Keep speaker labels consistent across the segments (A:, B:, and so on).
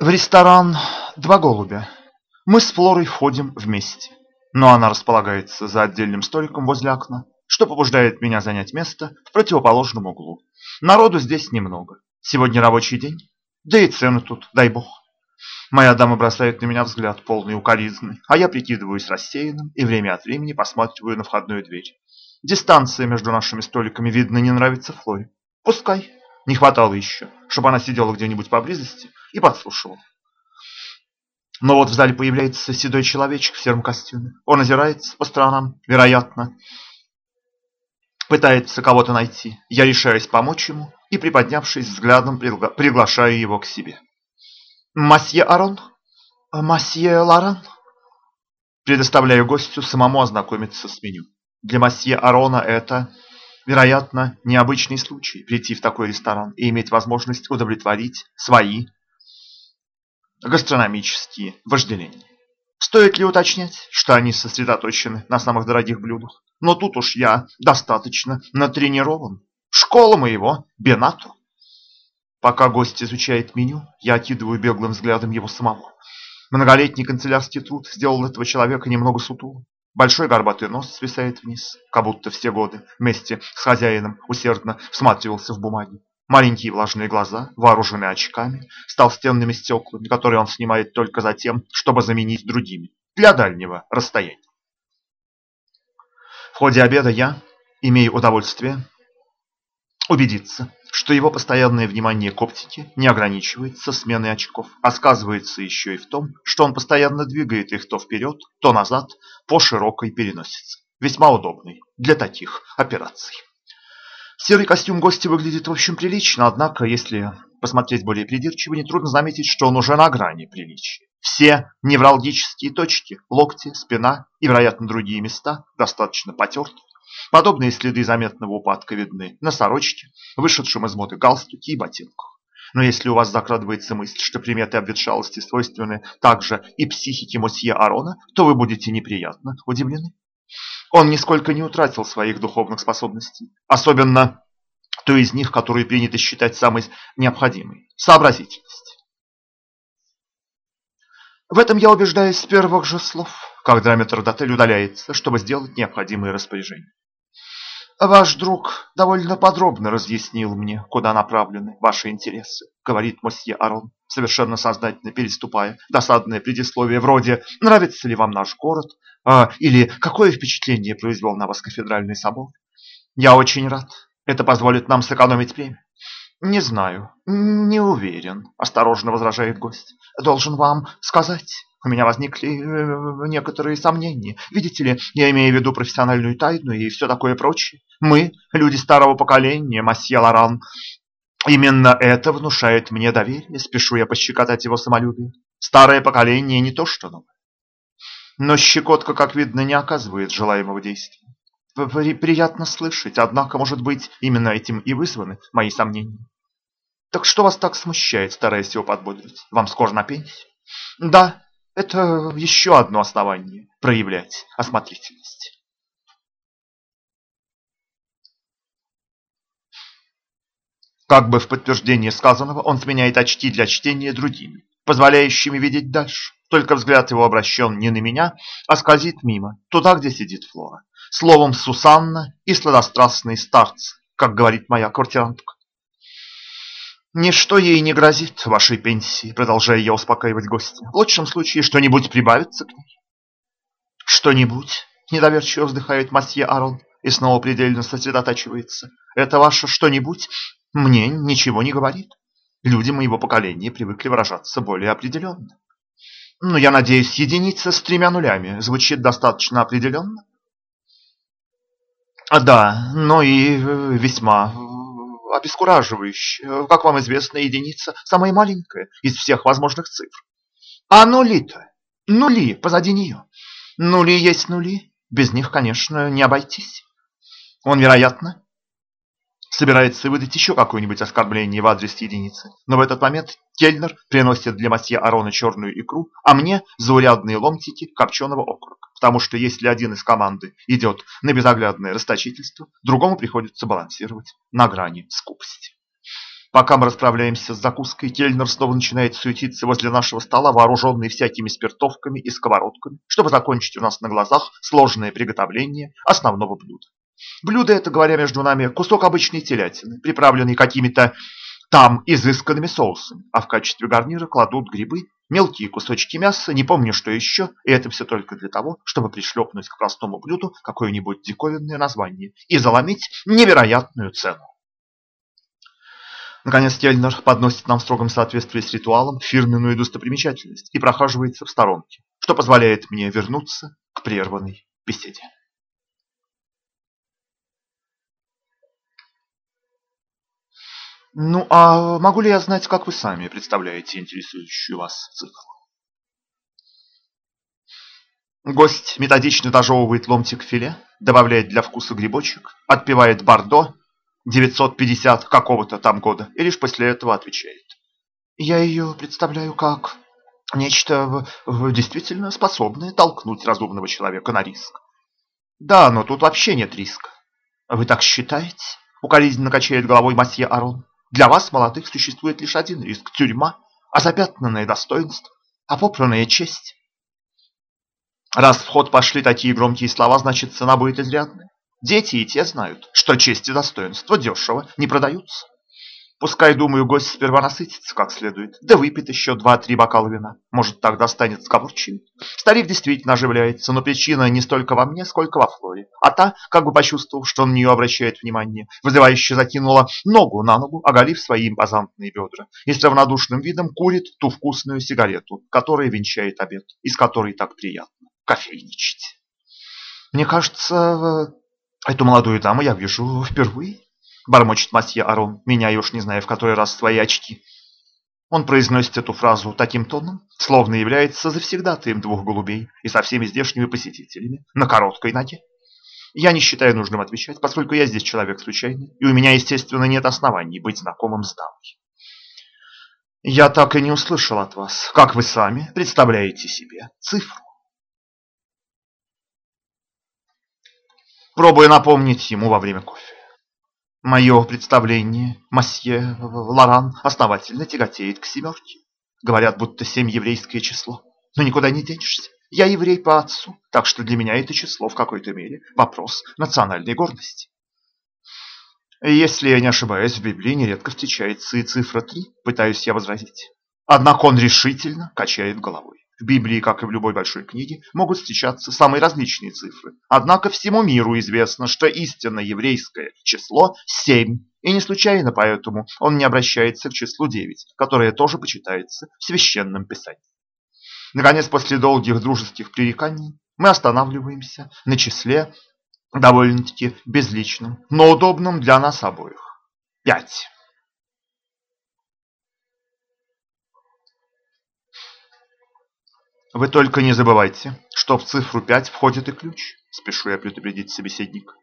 A: В ресторан «Два голубя». Мы с Флорой входим вместе, но она располагается за отдельным столиком возле окна, что побуждает меня занять место в противоположном углу. Народу здесь немного. Сегодня рабочий день, да и цены тут, дай бог. Моя дама бросает на меня взгляд, полный укоризны, а я прикидываюсь рассеянным и время от времени посматриваю на входную дверь. Дистанция между нашими столиками, видно, не нравится Флоре. Пускай. Не хватало еще, чтобы она сидела где-нибудь поблизости и подслушивала. Но вот в зале появляется седой человечек в сером костюме. Он озирается по сторонам, вероятно, пытается кого-то найти. Я решаюсь помочь ему и, приподнявшись взглядом, приглашаю его к себе. «Масье Арон? Масье Лоран?» Предоставляю гостю самому ознакомиться с меню. Для масье Арона это, вероятно, необычный случай прийти в такой ресторан и иметь возможность удовлетворить свои гастрономические вожделения. Стоит ли уточнять, что они сосредоточены на самых дорогих блюдах? Но тут уж я достаточно натренирован. Школа моего Бенато. Пока гость изучает меню, я окидываю беглым взглядом его самого. Многолетний канцелярский труд сделал этого человека немного сутулым. Большой горбатый нос свисает вниз, как будто все годы вместе с хозяином усердно всматривался в бумаги. Маленькие влажные глаза, вооруженные очками, с толстенными стеклами, которые он снимает только за тем, чтобы заменить другими, для дальнего расстояния. В ходе обеда я имею удовольствие убедиться, что его постоянное внимание к оптике не ограничивается сменой очков, а сказывается еще и в том, что он постоянно двигает их то вперед, то назад по широкой переносице, весьма удобной для таких операций. Серый костюм гостя выглядит в общем прилично, однако, если посмотреть более придирчиво, нетрудно заметить, что он уже на грани приличия. Все невралгические точки, локти, спина и, вероятно, другие места достаточно потерты. Подобные следы заметного упадка видны на сорочке, вышедшем из моды галстуке и ботинках. Но если у вас закрадывается мысль, что приметы обветшалости свойственны также и психике мосье Арона, то вы будете неприятно удивлены. Он нисколько не утратил своих духовных способностей, особенно той из них, которую принято считать самой необходимой – сообразительность. В этом я убеждаюсь с первых же слов, когда метрдотель удаляется, чтобы сделать необходимые распоряжения. «Ваш друг довольно подробно разъяснил мне, куда направлены ваши интересы», — говорит мосье Арон, совершенно сознательно переступая досадное предисловие вроде «Нравится ли вам наш город?» или «Какое впечатление произвел на вас кафедральный собор?» «Я очень рад. Это позволит нам сэкономить время». «Не знаю, не уверен», – осторожно возражает гость. «Должен вам сказать, у меня возникли некоторые сомнения. Видите ли, я имею в виду профессиональную тайну и все такое прочее. Мы, люди старого поколения, масье Лоран, именно это внушает мне доверие, спешу я пощекотать его самолюбие. Старое поколение не то что новое». Но щекотка, как видно, не оказывает желаемого действия. Приятно слышать, однако, может быть, именно этим и вызваны мои сомнения. «Так что вас так смущает?» – стараясь его подбодрить. «Вам скоро на пенсию?» «Да, это еще одно основание проявлять осмотрительность». Как бы в подтверждение сказанного, он сменяет очки для чтения другими, позволяющими видеть дальше. Только взгляд его обращен не на меня, а скользит мимо, туда, где сидит Флора. Словом, Сусанна и сладострастные старцы, как говорит моя квартирантка. «Ничто ей не грозит, вашей пенсии», — продолжая я успокаивать гостя. «В лучшем случае что-нибудь прибавится к ней». «Что-нибудь?» — недоверчиво вздыхает масье Арон и снова предельно сосредотачивается. «Это ваше что-нибудь мне ничего не говорит. Люди моего поколения привыкли выражаться более определенно». «Ну, я надеюсь, единица с 3 нулями звучит достаточно определенно?» «Да, но и весьма обескураживающе. Как вам известно, единица самая маленькая из всех возможных цифр. А нули-то? Нули позади нее. Нули есть нули. Без них, конечно, не обойтись». Он, вероятно, собирается выдать еще какое-нибудь оскорбление в адрес единицы. Но в этот момент кельнер приносит для масье Арона черную икру, а мне заурядные ломтики копченого окорока. Потому что если один из команды идет на безоглядное расточительство, другому приходится балансировать на грани скупости. Пока мы расправляемся с закуской, Кельнер снова начинает суетиться возле нашего стола, вооруженный всякими спиртовками и сковородками, чтобы закончить у нас на глазах сложное приготовление основного блюда. Блюдо это, говоря между нами, кусок обычной телятины, приправленный какими-то там изысканными соусами, а в качестве гарнира кладут грибы, мелкие кусочки мяса, не помню что еще, и это все только для того, чтобы пришлепнуть к простому блюду какое-нибудь диковинное название и заломить невероятную цену. Наконец Кельнер подносит нам в строгом соответствии с ритуалом фирменную достопримечательность и прохаживается в сторонке, что позволяет мне вернуться к прерванной беседе. Ну, а могу ли я знать, как вы сами представляете интересующую вас цифру? Гость методично дожевывает ломтик филе, добавляет для вкуса грибочек, отпивает бордо 950 какого-то там года и лишь после этого отвечает. Я ее представляю как нечто действительно способное толкнуть разумного человека на риск. Да, но тут вообще нет риска. Вы так считаете? Укоризненно качает головой масье Арон. Для вас, молодых, существует лишь один риск – тюрьма, а запятнанное достоинство, а попранная честь. Раз в ход пошли такие громкие слова, значит цена будет изрядная. Дети и те знают, что честь и достоинство дешево не продаются. Пускай, думаю, гость сперва насытится как следует, да выпьет еще 2-3 бокала вина. Может, тогда станет сговорчивее. Старик действительно оживляется, но причина не столько во мне, сколько во Флоре. А та, как бы почувствовав, что он на нее обращает внимание, вызывающе закинула ногу на ногу, оголив свои импозантные бедра, и с равнодушным видом курит ту вкусную сигарету, которая венчает обед, из которой так приятно кофейничать. Мне кажется, эту молодую даму я вижу впервые. Бормочет масье Арон, меняя уж не знаю в который раз свои очки. Он произносит эту фразу таким тоном, словно является завсегдатаем двух голубей и со всеми здешними посетителями на короткой ноге. Я не считаю нужным отвечать, поскольку я здесь человек случайный, и у меня, естественно, нет оснований быть знакомым с дамой. Я так и не услышал от вас, как вы сами представляете себе цифру. Пробуя напомнить ему во время кофе. Мое представление, масье Лоран, основательно тяготеет к семерке. Говорят, будто 7 еврейское число. Но никуда не денешься. Я еврей по отцу, так что для меня это число в какой-то мере вопрос национальной гордости. Если я не ошибаюсь, в Библии нередко встречается и цифра 3, пытаюсь я возразить. Однако он решительно качает головой. В Библии, как и в любой большой книге, могут встречаться самые различные цифры. Однако всему миру известно, что истинно еврейское число 7. И не случайно поэтому он не обращается к числу 9, которое тоже почитается в священном писании. Наконец, после долгих дружеских пререканий, мы останавливаемся на числе довольно-таки безличном, но удобном для нас обоих. 5. Вы только не забывайте, что в цифру 5 входит и ключ, спешу я предупредить собеседника.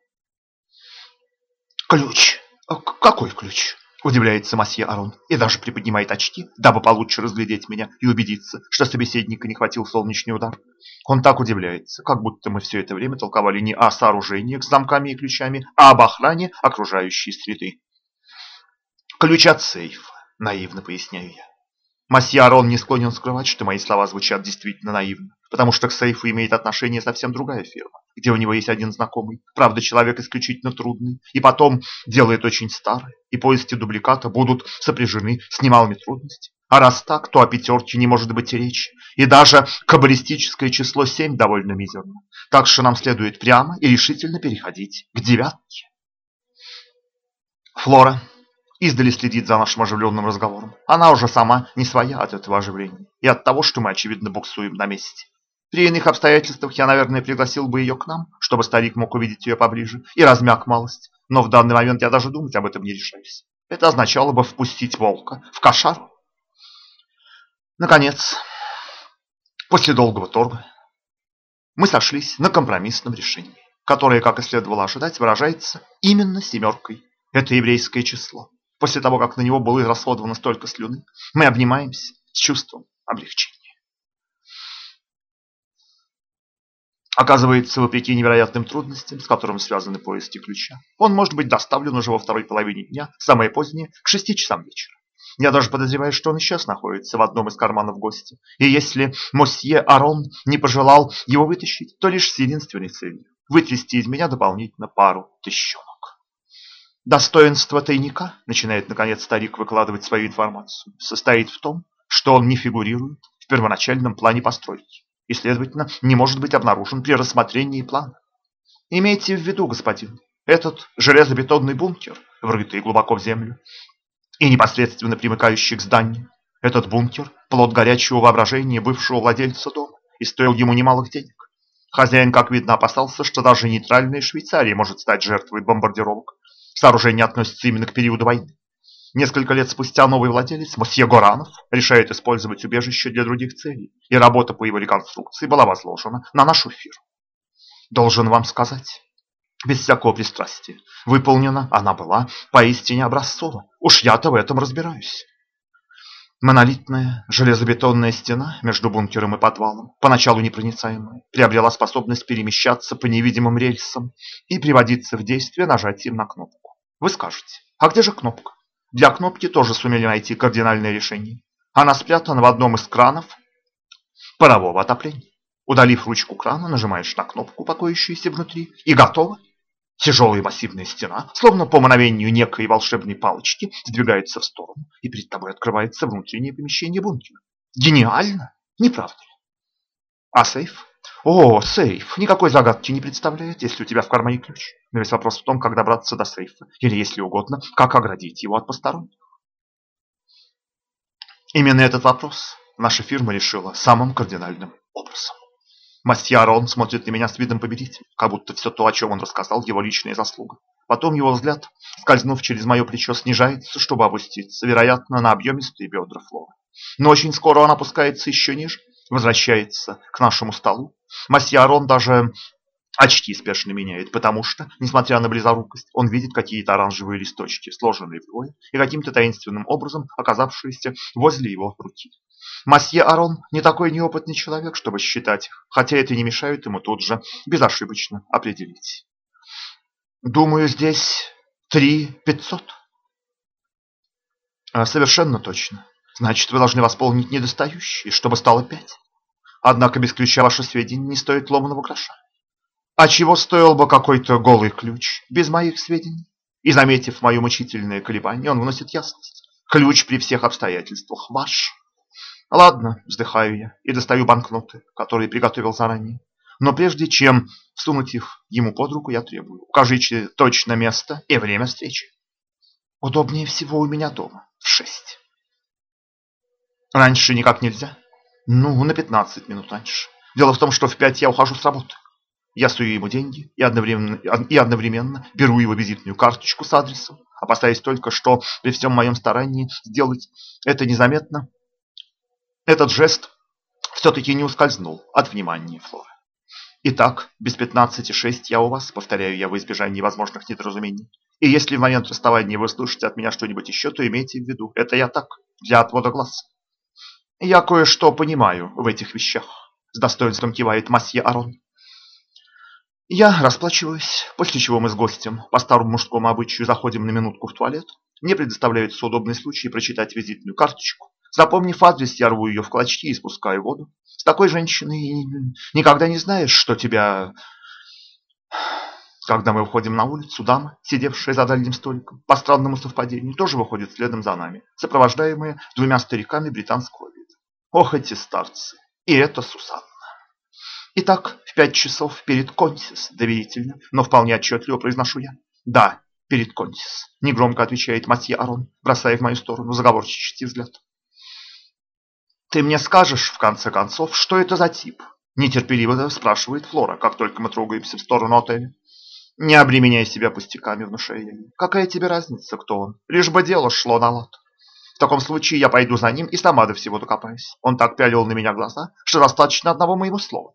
A: Ключ? Какой ключ? Удивляется масье Арон и даже приподнимает очки, дабы получше разглядеть меня и убедиться, что собеседника не хватил солнечный удар. Он так удивляется, как будто мы все это время толковали не о сооружениях с замками и ключами, а об охране окружающей среды. Ключ от сейфа, наивно поясняю я. Масье Арон не склонен скрывать, что мои слова звучат действительно наивно, потому что к сейфу имеет отношение совсем другая фирма, где у него есть один знакомый, правда, человек исключительно трудный, и потом делает очень старое, и поиски дубликата будут сопряжены с немалыми трудностями. А раз так, то о пятерке не может быть и речи, и даже каббалистическое число 7 довольно мизерно, так что нам следует прямо и решительно переходить к 9. Флора издали следит за нашим оживленным разговором. Она уже сама не своя от этого оживления и от того, что мы, очевидно, буксуем на месте. При иных обстоятельствах я, наверное, пригласил бы ее к нам, чтобы старик мог увидеть ее поближе и размяк малость. Но в данный момент я даже думать об этом не решаюсь. Это означало бы впустить волка в кошару. Наконец, после долгого торга, мы сошлись на компромиссном решении, которое, как и следовало ожидать, выражается именно 7. Это еврейское число. После того, как на него было израсходовано столько слюны, мы обнимаемся с чувством облегчения. Оказывается, вопреки невероятным трудностям, с которыми связаны поиски ключа, он может быть доставлен уже во второй половине дня, самое позднее, к 6 часам вечера. Я даже подозреваю, что он и сейчас находится в одном из карманов гостя. И если мосье Арон не пожелал его вытащить, то лишь с единственной целью – вытрясти из меня дополнительно пару тыщенок. Достоинство тайника, начинает наконец старик выкладывать свою информацию, состоит в том, что он не фигурирует в первоначальном плане постройки и, следовательно, не может быть обнаружен при рассмотрении плана. Имейте в виду, господин, этот железобетонный бункер, врытый глубоко в землю и непосредственно примыкающий к зданию, этот бункер – плод горячего воображения бывшего владельца дома и стоил ему немалых денег. Хозяин, как видно, опасался, что даже нейтральная Швейцария может стать жертвой бомбардировок. Сооружение относится именно к периоду войны. Несколько лет спустя новый владелец, мосье Горанов, решает использовать убежище для других целей, и работа по его реконструкции была возложена на нашу фирму. Должен вам сказать, без всякого пристрастия, выполнена она была поистине образцово. Уж я-то в этом разбираюсь. Монолитная железобетонная стена между бункером и подвалом, поначалу непроницаемая, приобрела способность перемещаться по невидимым рельсам и приводиться в действие нажатием на кнопку. Вы скажете, а где же кнопка? Для кнопки тоже сумели найти кардинальное решение. Она спрятана в одном из кранов парового отопления. Удалив ручку крана, нажимаешь на кнопку, покоящуюся внутри, и готово. Тяжелая массивная стена, словно по мановению некой волшебной палочки, сдвигается в сторону, и перед тобой открывается внутреннее помещение бункера. Гениально, не правда ли? А сейф? О, сейф. Никакой загадки не представляет, если у тебя в кармане ключ. Но весь вопрос в том, как добраться до сейфа, или, если угодно, как оградить его от посторонних. Именно этот вопрос наша фирма решила самым кардинальным образом. Мосье Арон смотрит на меня с видом победителя, как будто все то, о чем он рассказал, его личная заслуга. Потом его взгляд, скользнув через мое плечо, снижается, чтобы опуститься, вероятно, на объемистые бедра Флоры. Но очень скоро он опускается еще ниже, возвращается к нашему столу. Мосье Арон даже очки спешно меняет, потому что, несмотря на близорукость, он видит какие-то оранжевые листочки, сложенные вдвое и каким-то таинственным образом оказавшиеся возле его руки. Мосье Арон не такой неопытный человек, чтобы считать их, хотя это не мешает ему тут же безошибочно определить. Думаю, здесь 3500. Совершенно точно. Значит, вы должны восполнить недостающие, чтобы стало 5. Однако без ключа ваше сведения не стоит ломаного гроша. А чего стоил бы какой-то голый ключ без моих сведений? И, заметив мое мучительное колебание, он вносит ясность. Ключ при всех обстоятельствах ваш. Ладно, вздыхаю я и достаю банкноты, которые приготовил заранее. Но прежде чем всунуть их ему под руку, я требую: укажите точно место и время встречи. Удобнее всего у меня дома в 6. Раньше никак нельзя? Ну, на 15 минут раньше. Дело в том, что в 5 я ухожу с работы. Я сую ему деньги и одновременно беру его визитную карточку с адресом, опасаясь только, что при всем моем старании сделать это незаметно, этот жест все-таки не ускользнул от внимания Флоры. Итак, без 15:06 я у вас, повторяю я во избежание возможных недоразумений. И если в момент расставания вы слышите от меня что-нибудь еще, то имейте в виду, это я так, для отвода глаз. Я кое-что понимаю в этих вещах, с достоинством кивает мосье Арон. Я расплачиваюсь, после чего мы с гостем по старому мужскому обычаю заходим на минутку в туалет. Мне предоставляется удобный случай прочитать визитную карточку. Запомнив адрес, я рву ее в клочки и спускаю воду. С такой женщиной никогда не знаешь, что тебя... Когда мы выходим на улицу, дама, сидевшая за дальним столиком, по странному совпадению, тоже выходит следом за нами, сопровождаемая 2 стариками британского вида. Ох, эти старцы! И это Сусанна. Итак, в 5 часов перед Контис, доверительно, но вполне отчетливо произношу я. Да, перед Контис, негромко отвечает мосье Арон, бросая в мою сторону заговорщический взгляд. Ты мне скажешь, в конце концов, что это за тип? Нетерпеливо спрашивает Флора, как только мы трогаемся в сторону отеля. Не обременяй себя пустяками, внушаю я. Какая тебе разница, кто он? Лишь бы дело шло на лад. В таком случае я пойду за ним и сама до всего докопаюсь. Он так пялил на меня глаза, что достаточно одного моего слова.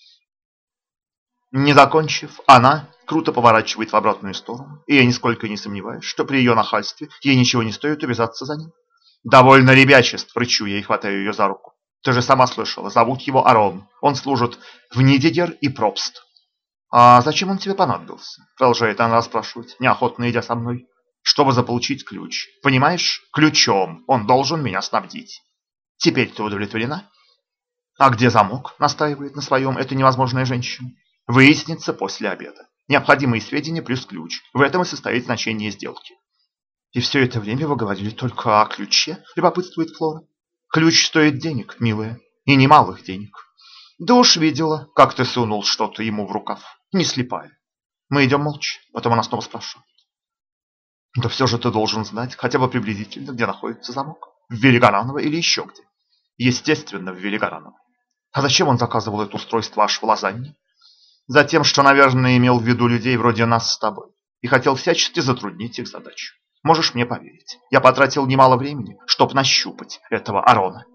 A: Не закончив, она круто поворачивает в обратную сторону, и я нисколько не сомневаюсь, что при ее нахальстве ей ничего не стоит увязаться за ним. «Довольно ребячеств!» – рычу я и хватаю ее за руку. Ты же сама слышала, зовут его Арон. Он служит в Нидигер и Пробст. А зачем он тебе понадобился? Продолжает она расспрашивать, неохотно идя со мной. Чтобы заполучить ключ. Понимаешь, ключом он должен меня снабдить. Теперь ты удовлетворена? А где замок? Настаивает на своем эта невозможная женщина. Выяснится после обеда. Необходимые сведения плюс ключ. В этом и состоит значение сделки. И все это время вы говорили только о ключе, любопытствует Флора. Ключ стоит денег, милая, и немалых денег. Да уж видела, как ты сунул что-то ему в рукав. Не слепая. Мы идем молча, потом она снова спрашивает. Да все же ты должен знать, хотя бы приблизительно, где находится замок. В Велигораново или еще где. Естественно, в Велигораново. А зачем он заказывал это устройство аж в Лозанне? Затем, что, наверное, имел в виду людей вроде нас с тобой. И хотел всячески затруднить их задачу. Можешь мне поверить, я потратил немало времени, чтобы нащупать этого Арона.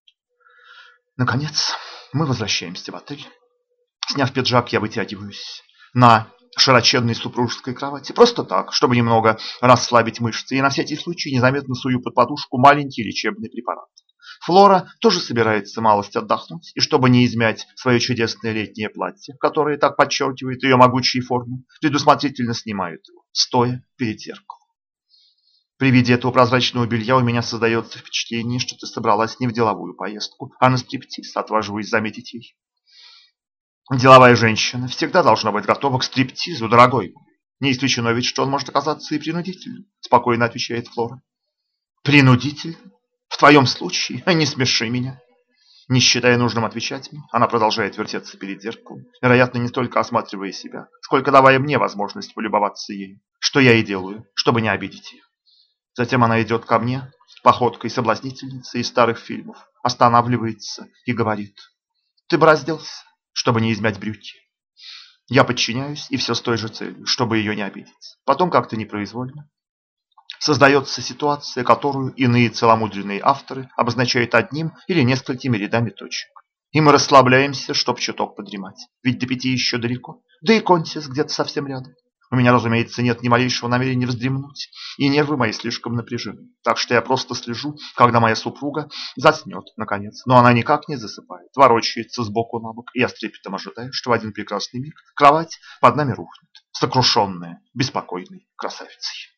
A: Наконец, мы возвращаемся в отель. Сняв пиджак, я вытягиваюсь на широченной супружеской кровати. Просто так, чтобы немного расслабить мышцы. И на всякий случай незаметно сую под подушку маленький лечебный препарат. Флора тоже собирается малость отдохнуть. И чтобы не измять свое чудесное летнее платье, которое так подчеркивает ее могучие формы, предусмотрительно снимает его, стоя перед зеркалом. При виде этого прозрачного белья у меня создается впечатление, что ты собралась не в деловую поездку, а на стриптиз, отваживаюсь заметить ей. Деловая женщина всегда должна быть готова к стриптизу, дорогой мой. Не исключено ведь, что он может оказаться и принудительным, спокойно отвечает Флора. Принудительным? В твоем случае? Не смеши меня. Не считая нужным отвечать мне, она продолжает вертеться перед зеркалом, вероятно, не столько осматривая себя, сколько давая мне возможность полюбоваться ею, что я и делаю, чтобы не обидеть ее. Затем она идет ко мне, походкой соблазнительницы из старых фильмов, останавливается и говорит. Ты бы разделся, чтобы не измять брюки. Я подчиняюсь, и все с той же целью, чтобы ее не обидеть. Потом как-то непроизвольно создается ситуация, которую иные целомудренные авторы обозначают одним или несколькими рядами точек. И мы расслабляемся, чтоб чуток подремать. Ведь до 5 еще далеко. Да и Контис где-то совсем рядом. У меня, разумеется, нет ни малейшего намерения вздремнуть, и нервы мои слишком напряжены. Так что я просто слежу, когда моя супруга заснет, наконец. Но она никак не засыпает, ворочается сбоку на бок, и я с трепетом ожидаю, что в один прекрасный миг кровать под нами рухнет, сокрушенная, беспокойной красавицей.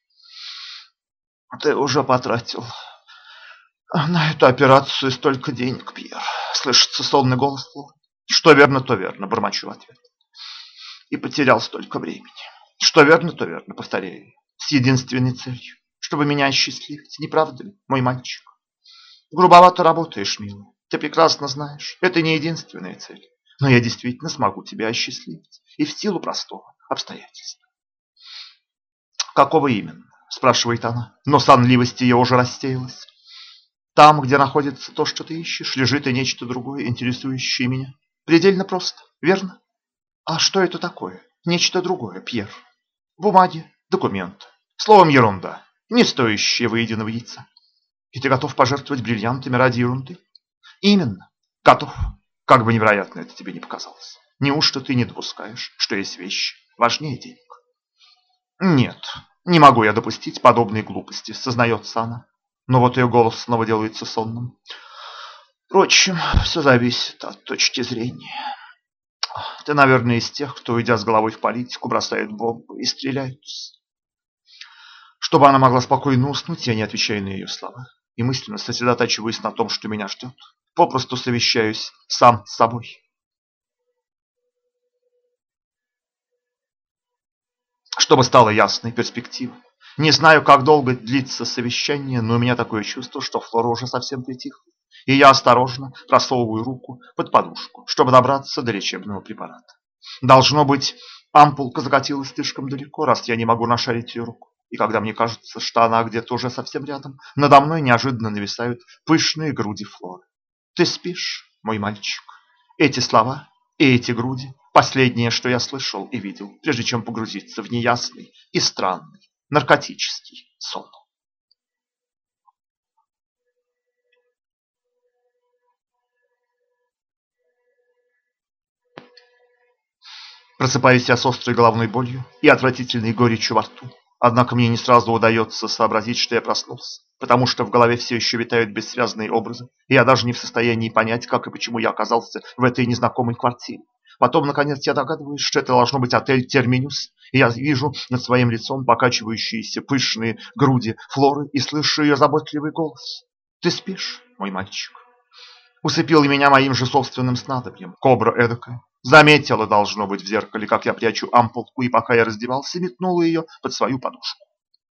A: Ты уже потратил на эту операцию столько денег, Пьер. Слышится сонный голос Флоры. Что верно, то верно, бормочу в ответ. И потерял столько времени. Что верно, то верно, повторяю, с единственной целью, чтобы меня осчастливить, не правда ли, мой мальчик? Грубовато работаешь, милый, ты прекрасно знаешь, это не единственная цель, но я действительно смогу тебя осчастливить, и в силу простого обстоятельства. Какого именно? Спрашивает она, но сонливость ее уже рассеялась. Там, где находится то, что ты ищешь, лежит и нечто другое, интересующее меня. Предельно просто, верно? А что это такое? Нечто другое, Пьер. Бумаги, документы. Словом, ерунда, не стоящая выеденного яйца. И ты готов пожертвовать бриллиантами ради ерунды? Именно, готов. Как бы невероятно это тебе не показалось. Неужто ты не допускаешь, что есть вещи важнее денег? Нет, не могу я допустить подобной глупости, сознается она. Но вот ее голос снова делается сонным. Впрочем, все зависит от точки зрения. Ты, наверное, из тех, кто, уйдя с головой в политику, бросает бомбы и стреляются. Чтобы она могла спокойно уснуть, я не отвечаю на ее слова. И мысленно сосредотачиваюсь на том, что меня ждет. Попросту совещаюсь сам с собой. Чтобы стала ясной перспектива. Не знаю, как долго длится совещание, но у меня такое чувство, что Флора уже совсем притихла. И я осторожно просовываю руку под подушку, чтобы добраться до лечебного препарата. Должно быть, ампулка закатилась слишком далеко, раз я не могу нашарить ее руку. И когда мне кажется, что она где-то уже совсем рядом, надо мной неожиданно нависают пышные груди Флоры. «Ты спишь, мой мальчик?» Эти слова и эти груди – последнее, что я слышал и видел, прежде чем погрузиться в неясный и странный наркотический сон. Просыпаюсь я с острой головной болью и отвратительной горечью во рту. Однако мне не сразу удается сообразить, что я проснулся, потому что в голове все еще витают бессвязные образы, и я даже не в состоянии понять, как и почему я оказался в этой незнакомой квартире. Потом, наконец, я догадываюсь, что это должно быть отель «Терминус», и я вижу над своим лицом покачивающиеся пышные груди Флоры и слышу ее заботливый голос. «Ты спишь, мой мальчик?» Усыпил меня моим же собственным снадобьем. Кобра эдакая. Заметила, должно быть, в зеркале, как я прячу ампулку, и пока я раздевался, метнула ее под свою подушку.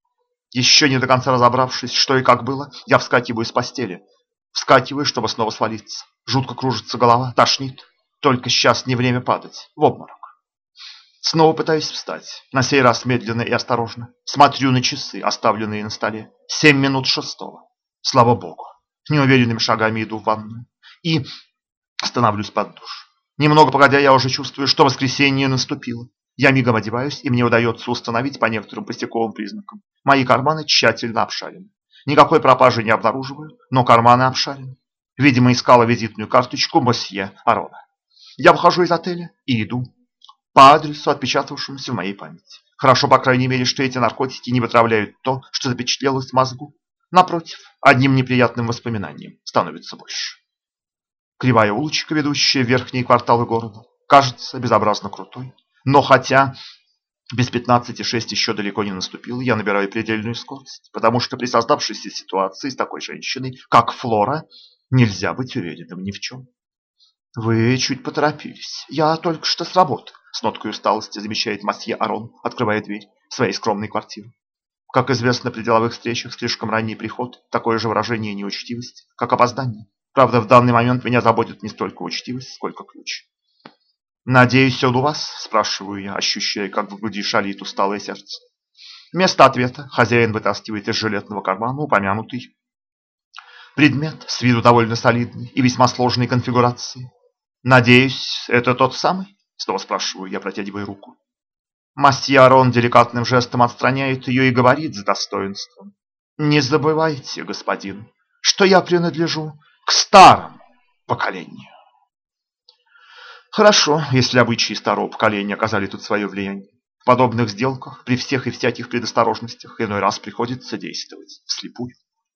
A: Еще не до конца разобравшись, что и как было, я вскакиваю с постели. Вскакиваю, чтобы снова свалиться. Жутко кружится голова, тошнит. Только сейчас не время падать. В обморок. Снова пытаюсь встать. На сей раз медленно и осторожно. Смотрю на часы, оставленные на столе. 7 минут шестого. Слава богу. Неуверенными шагами иду в ванную. И становлюсь под душ. Немного погодя, я уже чувствую, что воскресенье наступило. Я мигом одеваюсь, и мне удается установить по некоторым пустяковым признакам. Мои карманы тщательно обшарены. Никакой пропажи не обнаруживаю, но карманы обшарены. Видимо, искала визитную карточку мосье Арона. Я выхожу из отеля и иду по адресу, отпечатавшемуся в моей памяти. Хорошо, по крайней мере, что эти наркотики не вытравляют то, что запечатлелось в мозгу. Напротив, одним неприятным воспоминанием становится больше. Кривая улочка, ведущая в верхние кварталы города, кажется безобразно крутой. Но хотя без 15,6 еще далеко не наступило, я набираю предельную скорость, потому что при создавшейся ситуации с такой женщиной, как Флора, нельзя быть уверенным ни в чем. «Вы чуть поторопились. Я только что с работы», — с ноткой усталости замечает мосье Арон, открывая дверь своей скромной квартиры. Как известно, при деловых встречах слишком ранний приход — такое же выражение неучтивости, как опоздание. Правда, в данный момент меня заботит не столько учтивость, сколько ключ. «Надеюсь, он у вас?» – спрашиваю я, ощущая, как в груди шалит усталое сердце. Вместо ответа хозяин вытаскивает из жилетного кармана упомянутый предмет, с виду довольно солидный и весьма сложной конфигурации. «Надеюсь, это тот самый?» – снова спрашиваю я, протягивая руку. Мосье Арон деликатным жестом отстраняет ее и говорит с достоинством: «Не забывайте, господин, что я принадлежу к старому поколению». Хорошо, если обычаи старого поколения оказали тут свое влияние. В подобных сделках, при всех и всяких предосторожностях, иной раз приходится действовать вслепую.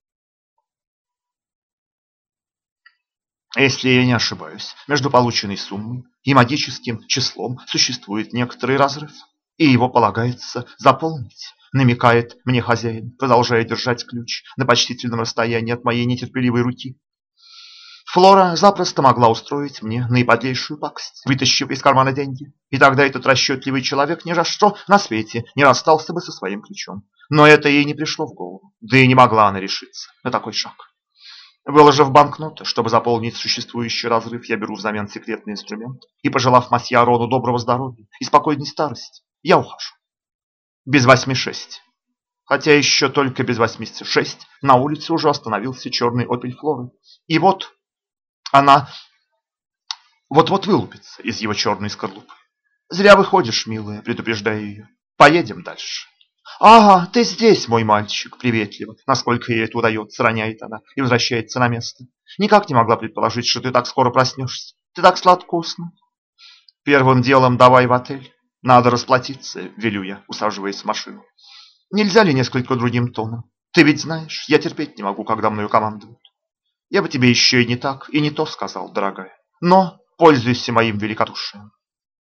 A: Если я не ошибаюсь, между полученной суммой и магическим числом существует некоторый разрыв, и его полагается заполнить, намекает мне хозяин, продолжая держать ключ на почтительном расстоянии от моей нетерпеливой руки. Флора запросто могла устроить мне наиподлейшую пакость, вытащив из кармана деньги, и тогда этот расчетливый человек ни за что на свете не расстался бы со своим ключом. Но это ей не пришло в голову, да и не могла она решиться на такой шаг. Выложив банкноты, чтобы заполнить существующий разрыв, я беру взамен секретный инструмент и, пожелав мосье Арону доброго здоровья и спокойной старости, я ухожу. Без 8:06. Хотя еще только без 8:06 на улице уже остановился черный опель Флоры. И вот она вот-вот вылупится из его черной скорлупы. «Зря выходишь, милая», — предупреждаю ее. «Поедем дальше». «Ага, ты здесь, мой мальчик», — приветливо, насколько ей это удается, роняет она и возвращается на место. «Никак не могла предположить, что ты так скоро проснешься. Ты так сладко уснул». «Первым делом давай в отель. Надо расплатиться», — велю я, усаживаясь в машину. «Нельзя ли несколько другим тоном? Ты ведь знаешь, я терпеть не могу, когда мною командуют». «Я бы тебе еще и не так, и не то сказал, дорогая. Но пользуйся моим великодушием».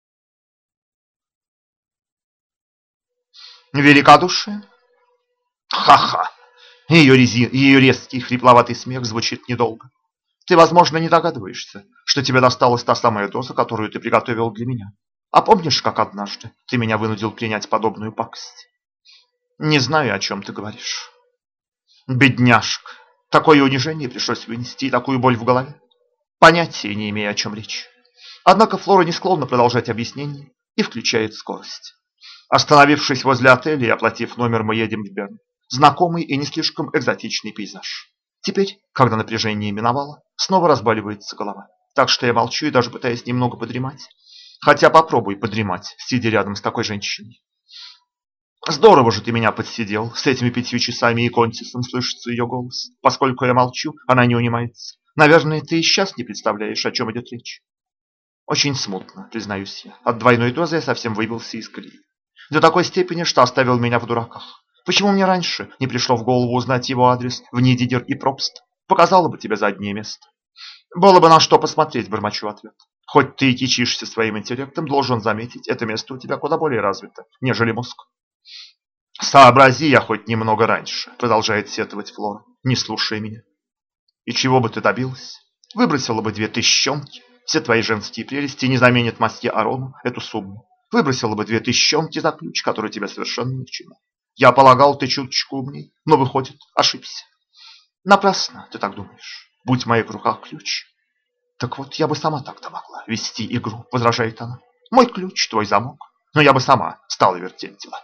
A: «Великодушие? Ха-ха!» Ее резкий хрипловатый смех звучит недолго. «Ты, возможно, не догадываешься, что тебе досталась та самая доза, которую ты приготовил для меня. А помнишь, как однажды ты меня вынудил принять подобную пакость?» «Не знаю, о чем ты говоришь». «Бедняжка! Такое унижение пришлось вынести и такую боль в голове. Понятия не имея, о чем речь». Однако Флора не склонна продолжать объяснение и включает скорость. Остановившись возле отеля и оплатив номер, мы едем в Берн. Знакомый и не слишком экзотичный пейзаж. Теперь, когда напряжение миновало, снова разбаливается голова. Так что я молчу и даже пытаюсь немного подремать. Хотя попробуй подремать, сидя рядом с такой женщиной. «Здорово же ты меня подсидел, с этими 5 часами и контисом», слышится ее голос. Поскольку я молчу, она не унимается. «Наверное, ты и сейчас не представляешь, о чем идет речь». «Очень смутно, признаюсь я. От двойной дозы я совсем выбился из колеи. До такой степени, что оставил меня в дураках. Почему мне раньше не пришло в голову узнать его адрес в Нидидер и Пробст? Показало бы тебе заднее место. Было бы на что посмотреть, бормочу в ответ. Хоть ты и кичишься своим интеллектом, должен заметить, это место у тебя куда более развито, нежели мозг. Сообрази я хоть немного раньше, продолжает сетовать Флора, не слушая меня. И чего бы ты добилась? Выбросила бы 2 тыщенки, все твои женские прелести не заменят масье Арону эту сумму. Выбросила бы 2 тыщенки за ключ, который тебя совершенно ни к чему. Я полагал, ты чуточку умней, но, выходит, ошибся. Напрасно ты так думаешь. Будь в моих руках ключ. Так вот, я бы сама так-то могла вести игру, возражает она. Мой ключ, твой замок. Но я бы сама стала вертеть делами.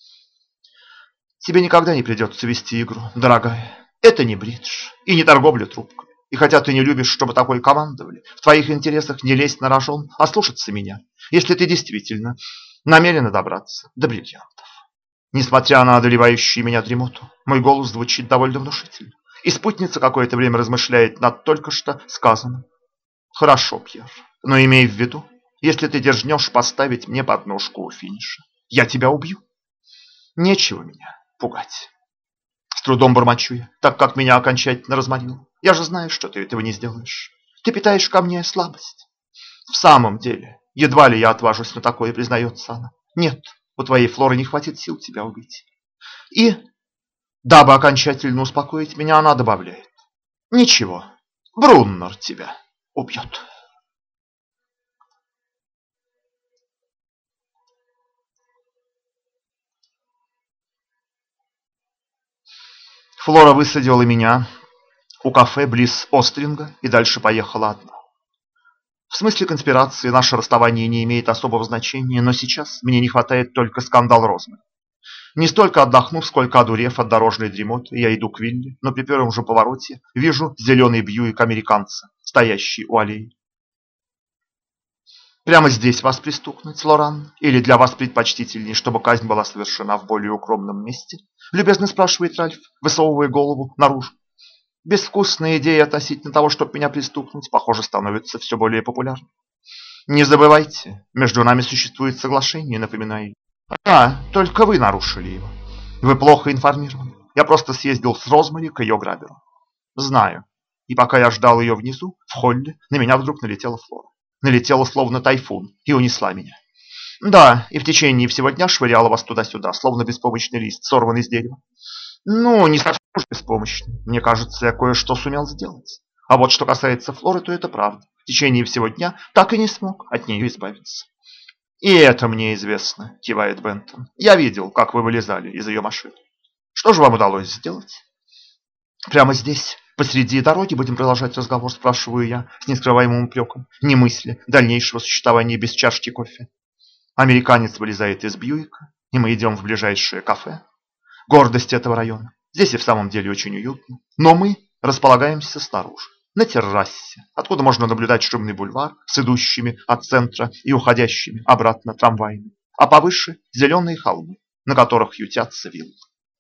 A: Тебе никогда не придется вести игру, дорогая. Это не бридж и не торговля трубками. И хотя ты не любишь, чтобы такой командовали, в твоих интересах не лезть на рожон, а слушаться меня, если ты действительно намерена добраться до бриллиантов. Несмотря на одолевающую меня дремоту, мой голос звучит довольно внушительно. И спутница какое-то время размышляет над только что сказанным. Хорошо, Пьер, но имей в виду, если ты дерзнешь поставить мне подножку у финиша, я тебя убью. Нечего меня пугать. С трудом бормочу я, так как меня окончательно разморило. Я же знаю, что ты этого не сделаешь. Ты питаешь ко мне слабость. В самом деле, едва ли я отважусь на такое, признается она. Нет, у твоей Флоры не хватит сил тебя убить. И, дабы окончательно успокоить меня, она добавляет. Ничего, Бруннер тебя убьет. Флора высадила меня у кафе близ Остринга и дальше поехала одна. В смысле конспирации наше расставание не имеет особого значения, но сейчас мне не хватает только скандал Розмари. Не столько отдохнув, сколько одурев от дорожной дремоты, я иду к вилле, но при первом же повороте вижу зеленый Бьюик американца, стоящий у аллеи. Прямо здесь вас пристукнуть, Лоран? Или для вас предпочтительнее, чтобы казнь была совершена в более укромном месте? Любезно спрашивает Ральф, высовывая голову наружу. Безвкусная идея относительно того, чтобы меня пристукнуть, похоже, становится все более популярной. Не забывайте, между нами существует соглашение, напоминаю. Только вы нарушили его. Вы плохо информированы. Я просто съездил с Розмари к ее граберу. Знаю. И пока я ждал ее внизу, в холле, на меня вдруг налетела Флора. Налетела словно тайфун и унесла меня. Да, и в течение всего дня швыряла вас туда-сюда, словно беспомощный лист, сорванный с дерева. Ну, не совсем уж беспомощный. Мне кажется, я кое-что сумел сделать. А вот что касается Флоры, то это правда. В течение всего дня так и не смог от нее избавиться. И это мне известно, кивает Бентон. Я видел, как вы вылезали из ее машины. Что же вам удалось сделать? Прямо здесь, посреди дороги, будем продолжать разговор, спрашиваю я, с нескрываемым упреком, не мысли дальнейшего существования без чашки кофе. Американец вылезает из Бьюика, и мы идем в ближайшее кафе. Гордость этого района. Здесь и в самом деле очень уютно. Но мы располагаемся снаружи, на террасе, откуда можно наблюдать шумный бульвар с идущими от центра и уходящими обратно трамваями, а повыше зеленые холмы, на которых ютятся виллы.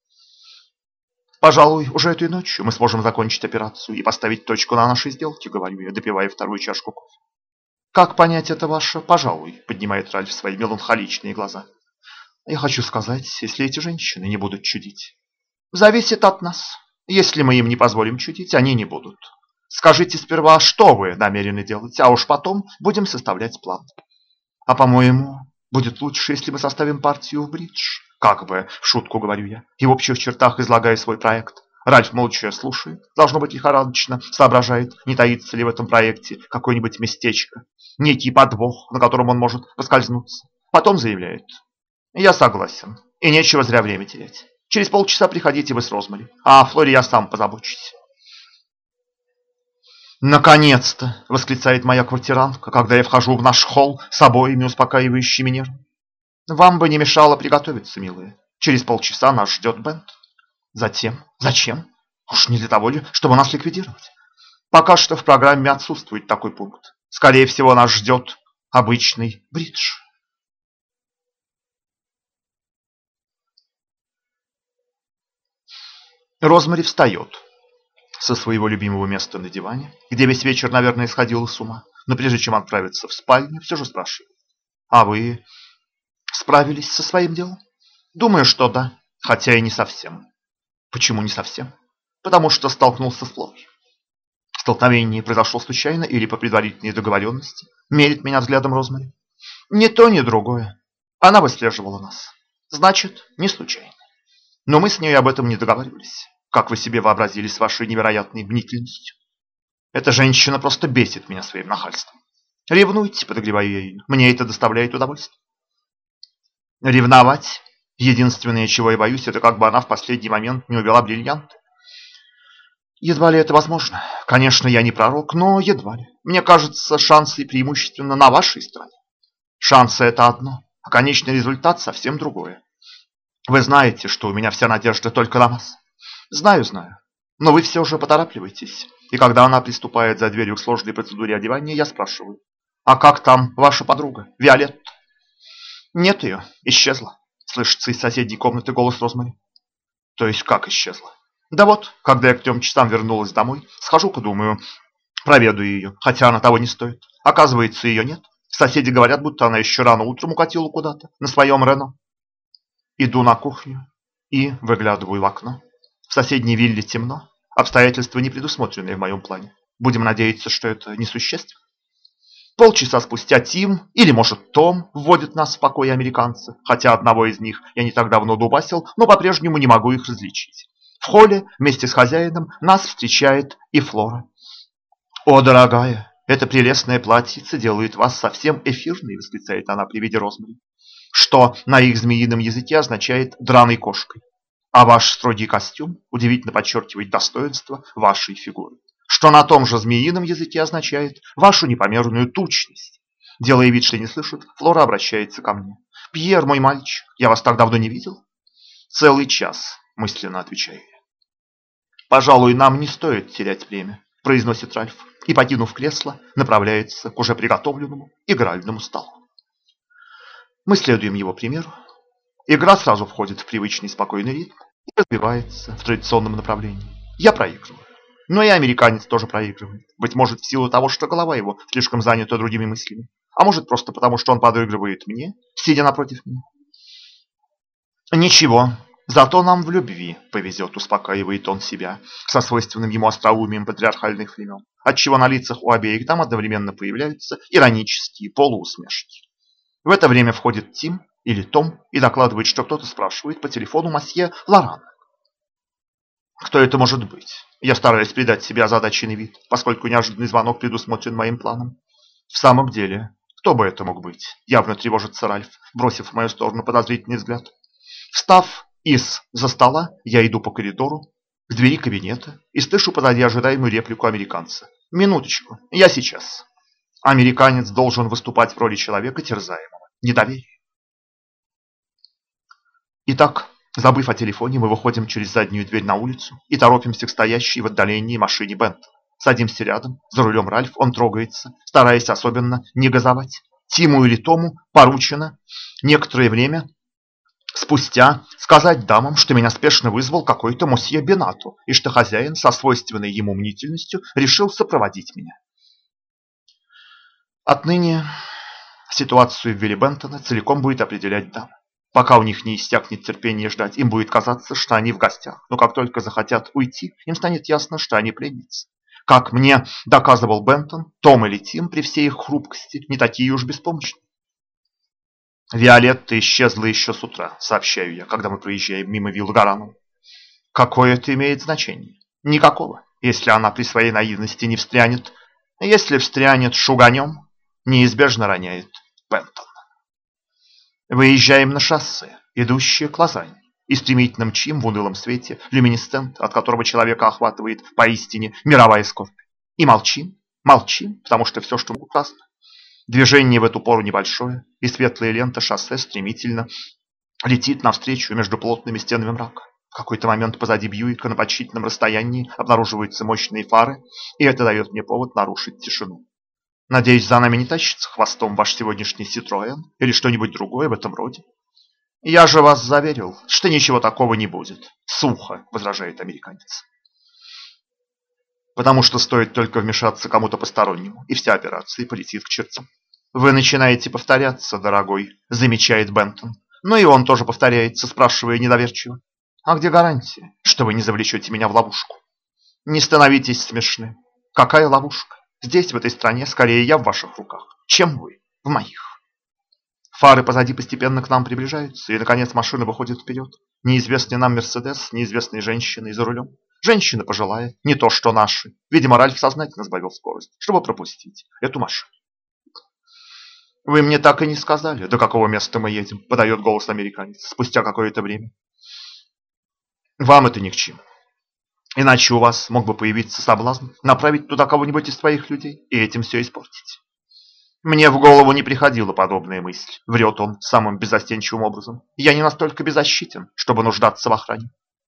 A: Пожалуй, уже этой ночью мы сможем закончить операцию и поставить точку на нашей сделке, говорю я, допивая вторую чашку кофе. Как понять это ваше «пожалуй», поднимает Ральф свои меланхоличные глаза. Я хочу сказать, если эти женщины не будут чудить. Зависит от нас. Если мы им не позволим чудить, они не будут. Скажите сперва, что вы намерены делать, а уж потом будем составлять план. А по-моему, будет лучше, если мы составим партию в бридж. Как бы в шутку говорю я, и в общих чертах излагаю свой проект. Ральф молча слушает, должно быть лихорадочно соображает, не таится ли в этом проекте какое-нибудь местечко, некий подвох, на котором он может поскользнуться. Потом заявляет: я согласен, и нечего зря время терять. Через полчаса приходите вы с Розмари, а о Флоре я сам позабочусь. «Наконец-то!» — восклицает моя квартирантка, когда я вхожу в наш холл с обоими успокаивающими нервами. «Вам бы не мешало приготовиться, милые. Через полчаса нас ждет Бент». Затем? Зачем? Уж не для того ли, чтобы нас ликвидировать? Пока что в программе отсутствует такой пункт. Скорее всего, нас ждет обычный бридж. Розмари встает со своего любимого места на диване, где весь вечер, наверное, сходила с ума, но прежде чем отправиться в спальню, все же спрашивает: а вы справились со своим делом? Думаю, что да. Хотя и не совсем. Почему не совсем? Потому что столкнулся с Флорой. Столкновение произошло случайно или по предварительной договоренности? Мерит меня взглядом Розмари. Ни то, ни другое. Она выслеживала нас. Значит, не случайно. Но мы с ней об этом не договаривались. Как вы себе вообразили с вашей невероятной мнительностью? Эта женщина просто бесит меня своим нахальством. Ревнуйте, подогреваю я ее. Мне это доставляет удовольствие. Ревновать? Единственное, чего я боюсь, это как бы она в последний момент не увела бриллианты. Едва ли это возможно. Конечно, я не пророк, но едва ли. Мне кажется, шансы преимущественно на вашей стороне. Шансы – это одно, а конечный результат совсем другое. Вы знаете, что у меня вся надежда только на вас. Знаю, знаю. Но вы все же поторапливаетесь. И когда она приступает за дверью к сложной процедуре одевания, я спрашиваю: а как там ваша подруга, Виолетта? Нет ее, исчезла. Слышится из соседней комнаты голос Розмари. То есть как исчезла? Да вот, когда я к 3 часам вернулась домой, схожу-ка, думаю, проведу ее, хотя она того не стоит. Оказывается, ее нет. Соседи говорят, будто она еще рано утром укатила куда-то на своем Рено. Иду на кухню и выглядываю в окно. В соседней вилле темно, обстоятельства не предусмотренные в моем плане. Будем надеяться, что это несущественно. Полчаса спустя Тим, или, может, Том, вводит нас в покой американцы, хотя одного из них я не так давно дубасил, но по-прежнему не могу их различить. В холле вместе с хозяином нас встречает и Флора. «О, дорогая, это прелестное платьице делает вас совсем эфирной», — восклицает она при виде Розмари, что на их змеином языке означает «драной кошкой». А ваш строгий костюм удивительно подчеркивает достоинство вашей фигуры, что на том же змеином языке означает вашу непомерную тучность. Делая вид, что не слышит, Флора обращается ко мне. «Пьер, мой мальчик, я вас так давно не видел?» «Целый час», — мысленно отвечаю я. «Пожалуй, нам не стоит терять время», — произносит Ральф, и, покинув кресло, направляется к уже приготовленному игральному столу. Мы следуем его примеру. Игра сразу входит в привычный спокойный ритм и развивается в традиционном направлении. Я проигрываю. Но и американец тоже проигрывает. Быть может, в силу того, что голова его слишком занята другими мыслями. А может, просто потому, что он подыгрывает мне, сидя напротив меня. Ничего, зато нам в любви повезет, успокаивает он себя, со свойственным ему остроумием патриархальных времен, отчего на лицах у обеих дам одновременно появляются иронические полуусмешки. В это время входит Тим или Том и докладывает, что кто-то спрашивает по телефону мосье Лорана. Кто это может быть? Я стараюсь придать себе озадаченный вид, поскольку неожиданный звонок предусмотрен моим планом. В самом деле, кто бы это мог быть? Явно тревожится Ральф, бросив в мою сторону подозрительный взгляд. Встав из-за стола, я иду по коридору к двери кабинета и слышу позади ожидаемую реплику американца. «Минуточку, я сейчас». Американец должен выступать в роли человека, терзаемого недоверием. Итак, забыв о телефоне, мы выходим через заднюю дверь на улицу и торопимся к стоящей в отдалении машине Бентона. Садимся рядом, за рулем Ральф, он трогается, стараясь особенно не газовать. Тиму или Тому поручено некоторое время спустя сказать дамам, что меня спешно вызвал какой-то мосье Бенато, и что хозяин со свойственной ему мнительностью решил сопроводить меня. Отныне ситуацию в вилле Бентона целиком будет определять дама. Пока у них не иссякнет терпение ждать, им будет казаться, что они в гостях. Но как только захотят уйти, им станет ясно, что они пленницы. Как мне доказывал Бентон, Том или Тим при всей их хрупкости не такие уж беспомощные. «Виолетта исчезла еще с утра», — сообщаю я, когда мы проезжаем мимо виллы Гарану. Какое это имеет значение? Никакого, если она при своей наивности не встрянет. Если встрянет шуганем, неизбежно роняет Бентон. Выезжаем на шоссе, идущее к Лозанне, и стремительно мчим в унылом свете люминесцент, от которого человека охватывает поистине мировая скорбь. И молчим, потому что все, что указано. Движение в эту пору небольшое, и светлая лента шоссе стремительно летит навстречу между плотными стенами мрака. В какой-то момент позади Бьюика на почтительном расстоянии обнаруживаются мощные фары, и это дает мне повод нарушить тишину. Надеюсь, за нами не тащится хвостом ваш сегодняшний Ситроен или что-нибудь другое в этом роде. Я же вас заверил, что ничего такого не будет. Сухо, возражает американец. Потому что стоит только вмешаться кому-то постороннему, и вся операция полетит к чертям. Вы начинаете повторяться, дорогой, замечает Бентон. Но и он тоже повторяется, спрашивая недоверчиво. А где гарантия, что вы не завлечете меня в ловушку? Не становитесь смешны. Какая ловушка? Здесь, в этой стране, скорее я в ваших руках, чем вы в моих. Фары позади постепенно к нам приближаются, и, наконец, машина выходит вперед. Неизвестный нам Мерседес, неизвестные женщины за рулем. Женщина пожилая, не то что наши. Видимо, Ральф сознательно сбавил скорость, чтобы пропустить эту машину. «Вы мне так и не сказали, до какого места мы едем», — подает голос американец спустя какое-то время. «Вам это ни к чему. Иначе у вас мог бы появиться соблазн направить туда кого-нибудь из своих людей и этим все испортить». «Мне в голову не приходила подобная мысль», — врет он самым беззастенчивым образом. «Я не настолько беззащитен, чтобы нуждаться в охране».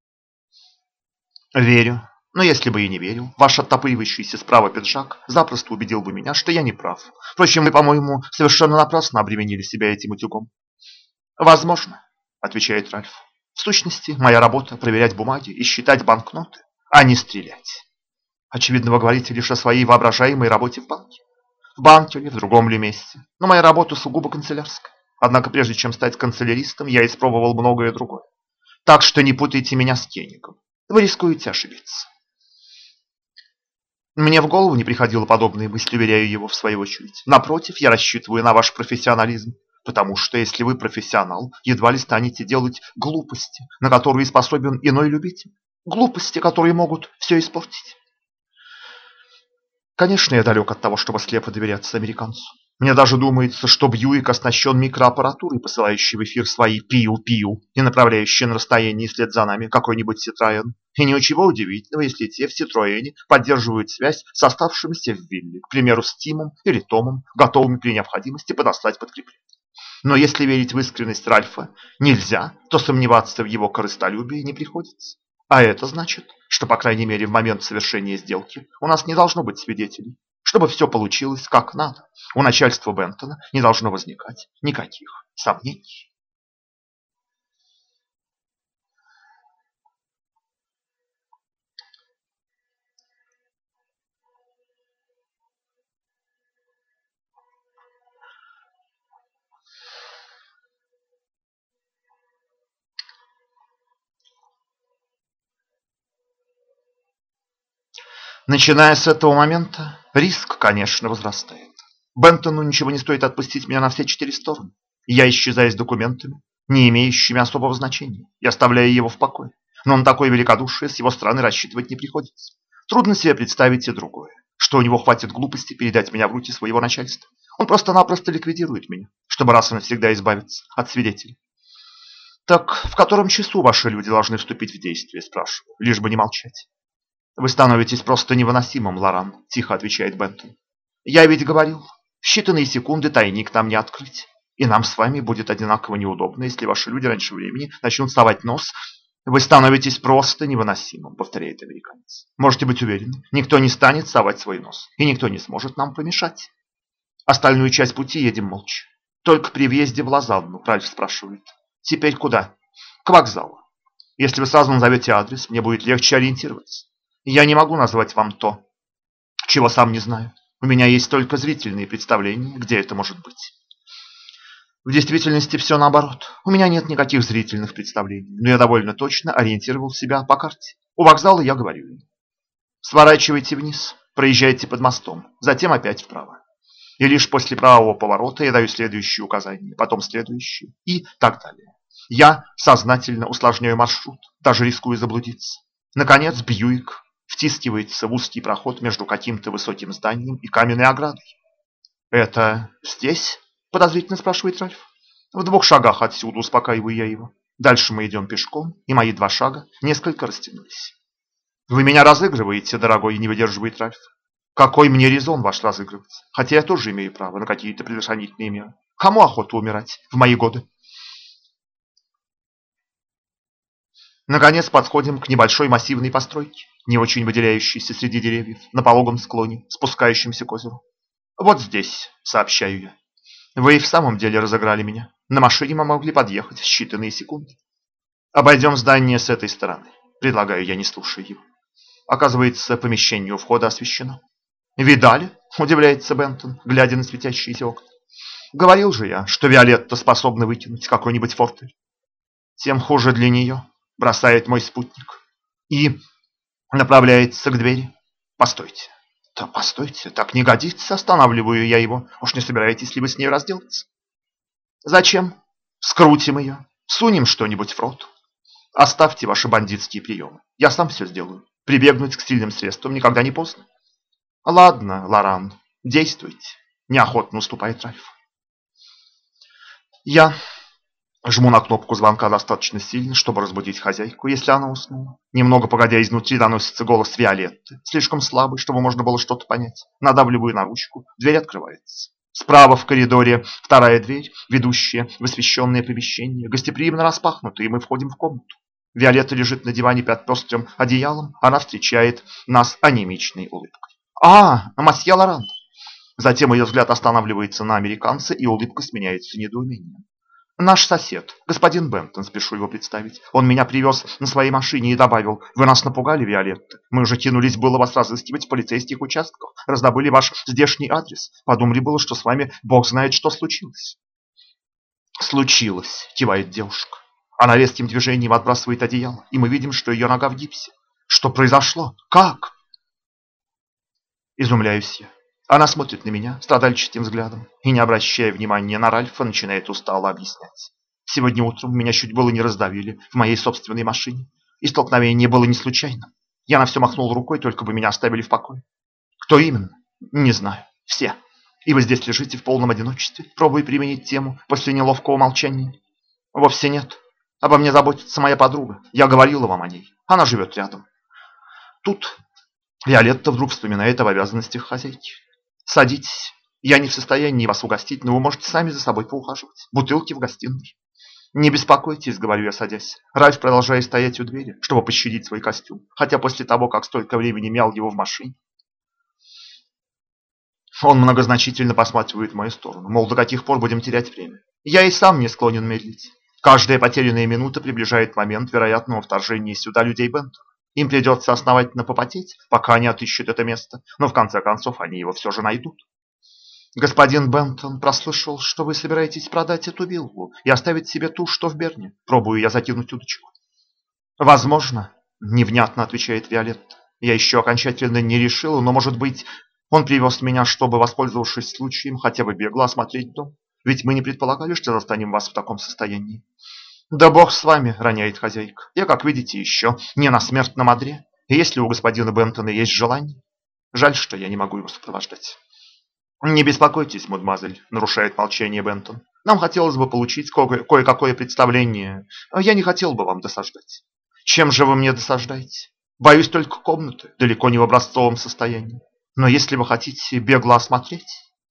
A: «Верю. Но если бы и не верил, ваш оттопыривающийся справа пиджак запросто убедил бы меня, что я не прав. Впрочем, вы, по-моему, совершенно напрасно обременили себя этим утюгом». «Возможно», — отвечает Ральф. «В сущности, моя работа — проверять бумаги и считать банкноты, а не стрелять». «Очевидно, вы говорите лишь о своей воображаемой работе в банке». «В банке или в другом ли месте. Но моя работа сугубо канцелярская. Однако прежде чем стать канцеляристом, я испробовал многое другое. Так что не путайте меня с Кенигом. Вы рискуете ошибиться». Мне в голову не приходило подобные мысли, уверяю его в свою очередь. Напротив, я рассчитываю на ваш профессионализм. Потому что если вы профессионал, едва ли станете делать глупости, на которые способен иной любитель. Глупости, которые могут все испортить. Конечно, я далек от того, чтобы слепо доверяться американцу. Мне даже думается, что Бьюик оснащен микроаппаратурой, посылающей в эфир свои пиу-пиу и направляющей на расстоянии вслед за нами какой-нибудь Ситроен. И ничего удивительного, если те в Ситроене поддерживают связь с оставшимися в вилле, к примеру, с Тимом или Томом, готовыми при необходимости подослать подкрепление. Но если верить в искренность Ральфа нельзя, то сомневаться в его корыстолюбии не приходится. А это значит, что, по крайней мере, в момент совершения сделки у нас не должно быть свидетелей. Чтобы все получилось как надо, у начальства Бентона не должно возникать никаких сомнений. Начиная с этого момента, риск, конечно, возрастает. Бентону ничего не стоит отпустить меня на все 4 стороны. Я исчезаю с документами, не имеющими особого значения, и оставляю его в покое. Но на такое великодушие с его стороны рассчитывать не приходится. Трудно себе представить и другое, что у него хватит глупости передать меня в руки своего начальства. Он просто-напросто ликвидирует меня, чтобы раз и навсегда избавиться от свидетелей. «Так в котором часу ваши люди должны вступить в действие?» – спрашиваю, лишь бы не молчать. «Вы становитесь просто невыносимым, Лоран», – тихо отвечает Бентон. «Я ведь говорил, в считанные секунды тайник нам не открыть. И нам с вами будет одинаково неудобно, если ваши люди раньше времени начнут совать нос». «Вы становитесь просто невыносимым», – повторяет американец. «Можете быть уверены, никто не станет совать свой нос, и никто не сможет нам помешать». Остальную часть пути едем молча. Только при въезде в Лозанну, Ральф спрашивает. «Теперь куда?» «К вокзалу. Если вы сразу назовете адрес, мне будет легче ориентироваться. Я не могу назвать вам то, чего сам не знаю. У меня есть только зрительные представления, где это может быть». В действительности все наоборот. У меня нет никаких зрительных представлений, но я довольно точно ориентировал себя по карте. У вокзала я говорю им: сворачивайте вниз, проезжайте под мостом, затем опять вправо. И лишь после правого поворота я даю следующие указания, потом следующие и так далее. Я сознательно усложняю маршрут, даже рискую заблудиться. Наконец Бьюик втискивается в узкий проход между каким-то высоким зданием и каменной оградой. «Это здесь?» – подозрительно спрашивает Ральф. «В 2 шагах отсюда», – успокаиваю я его. Дальше мы идем пешком, и мои 2 шага несколько растянулись. «Вы меня разыгрываете, дорогой», – не выдерживает Ральф. «Какой мне резон ваш разыгрывать? Хотя я тоже имею право на какие-то предохранительные меры. Кому охота умирать в мои годы?» Наконец подходим к небольшой массивной постройке, не очень выделяющейся среди деревьев, на пологом склоне, спускающемся к озеру. «Вот здесь», — сообщаю я. «Вы и в самом деле разыграли меня. На машине мы могли подъехать в считанные секунды». «Обойдем здание с этой стороны», — предлагаю я, не слушая его. Оказывается, помещение у входа освещено. «Видали?» – удивляется Бентон, глядя на светящиеся окна. «Говорил же я, что Виолетта способна вытянуть какой-нибудь фортель». «Тем хуже для нее», бросает мой спутник и направляется к двери. Постойте. Да постойте, так не годится, останавливаю я его. Уж не собираетесь ли вы с ней разделаться? Зачем? Скрутим ее, сунем что-нибудь в рот. Оставьте ваши бандитские приемы. Я сам все сделаю. Прибегнуть к сильным средствам никогда не поздно. Ладно, Лоран, действуйте. Неохотно уступает Ральф. Я жму на кнопку звонка достаточно сильно, чтобы разбудить хозяйку, если она уснула. Немного погодя, изнутри доносится голос Виолетты, слишком слабый, чтобы можно было что-то понять. Надавливаю на ручку, дверь открывается. Справа в коридоре вторая дверь, ведущая в освещенное помещение, гостеприимно распахнута, и мы входим в комнату. Виолетта лежит на диване под пестрым одеялом, она встречает нас анемичной улыбкой. Масье Лоран! Затем ее взгляд останавливается на американце, и улыбка сменяется недоумением. Наш сосед, господин Бентон, спешу его представить. Он меня привез на своей машине и добавил: вы нас напугали, Виолетта. Мы уже кинулись было вас разыскивать в полицейских участках, раздобыли ваш здешний адрес. Подумали было, что с вами бог знает, что случилось. Случилось, кивает девушка. Она резким движением отбрасывает одеяло, и мы видим, что ее нога в гипсе. Что произошло? Как? Изумляюсь я. Она смотрит на меня страдальческим взглядом и, не обращая внимания на Ральфа, начинает устало объяснять. Сегодня утром меня чуть было не раздавили в моей собственной машине, и столкновение было не случайным. Я на все махнул рукой, только бы меня оставили в покое. Кто именно? Не знаю. Все. И вы здесь лежите в полном одиночестве, пробуя применить тему после неловкого молчания. Вовсе нет. Обо мне заботится моя подруга. Я говорила вам о ней. Она живет рядом. Тут Виолетта вдруг вспоминает об обязанностях хозяйки. Садитесь. Я не в состоянии вас угостить, но вы можете сами за собой поухаживать. Бутылки в гостиной. Не беспокойтесь, говорю я, садясь. Ральф продолжает стоять у двери, чтобы пощадить свой костюм, хотя после того, как столько времени мял его в машине. Он многозначительно посматривает в мою сторону, мол, до каких пор будем терять время. Я и сам не склонен медлить. Каждая потерянная минута приближает момент вероятного вторжения сюда людей Бентона. Им придется основательно попотеть, пока они отыщут это место, но в конце концов они его все же найдут. Господин Бентон прослышал, что вы собираетесь продать эту виллу и оставить себе ту, что в Берне. Пробую я закинуть удочку. Возможно, невнятно отвечает Виолетта. Я еще окончательно не решила, но, может быть, он привез меня, чтобы, воспользовавшись случаем, хотя бы бегло осмотреть дом. Ведь мы не предполагали, что застанем вас в таком состоянии. Да бог с вами, роняет хозяйка. Я, как видите, еще не на смертном одре. И если у господина Бентона есть желание, жаль, что я не могу его сопровождать. Не беспокойтесь, мадемуазель, нарушает молчание Бентон. Нам хотелось бы получить кое-какое представление. Я не хотел бы вам досаждать. Чем же вы мне досаждаете? Боюсь только комнаты, далеко не в образцовом состоянии. Но если вы хотите бегло осмотреть...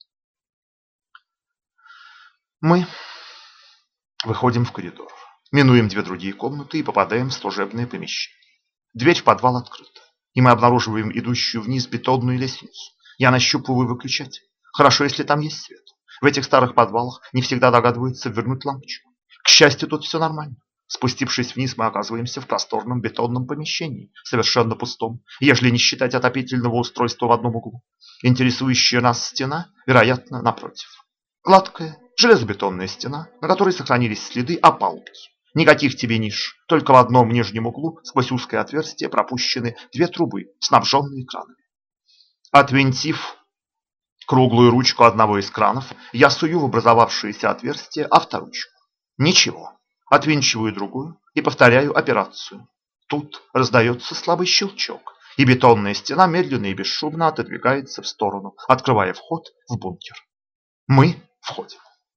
A: Мы выходим в коридор. Минуем две другие комнаты и попадаем в служебное помещение. Дверь в подвал открыта, и мы обнаруживаем идущую вниз бетонную лестницу. Я нащупываю выключатель. Хорошо, если там есть свет. В этих старых подвалах не всегда догадываются вернуть лампочку. К счастью, тут все нормально. Спустившись вниз, мы оказываемся в просторном бетонном помещении, совершенно пустом, ежели не считать отопительного устройства в одном углу. Интересующая нас стена, вероятно, напротив. Гладкая, железобетонная стена, на которой сохранились следы опалубки. Никаких тебе ниш, только в одном нижнем углу сквозь узкое отверстие пропущены две трубы, снабженные кранами. Отвинтив круглую ручку одного из кранов, я сую в образовавшееся отверстие авторучку. Ничего. Отвинчиваю другую и повторяю операцию. Тут раздается слабый щелчок, и бетонная стена медленно и бесшумно отодвигается в сторону, открывая вход в бункер. Мы входим.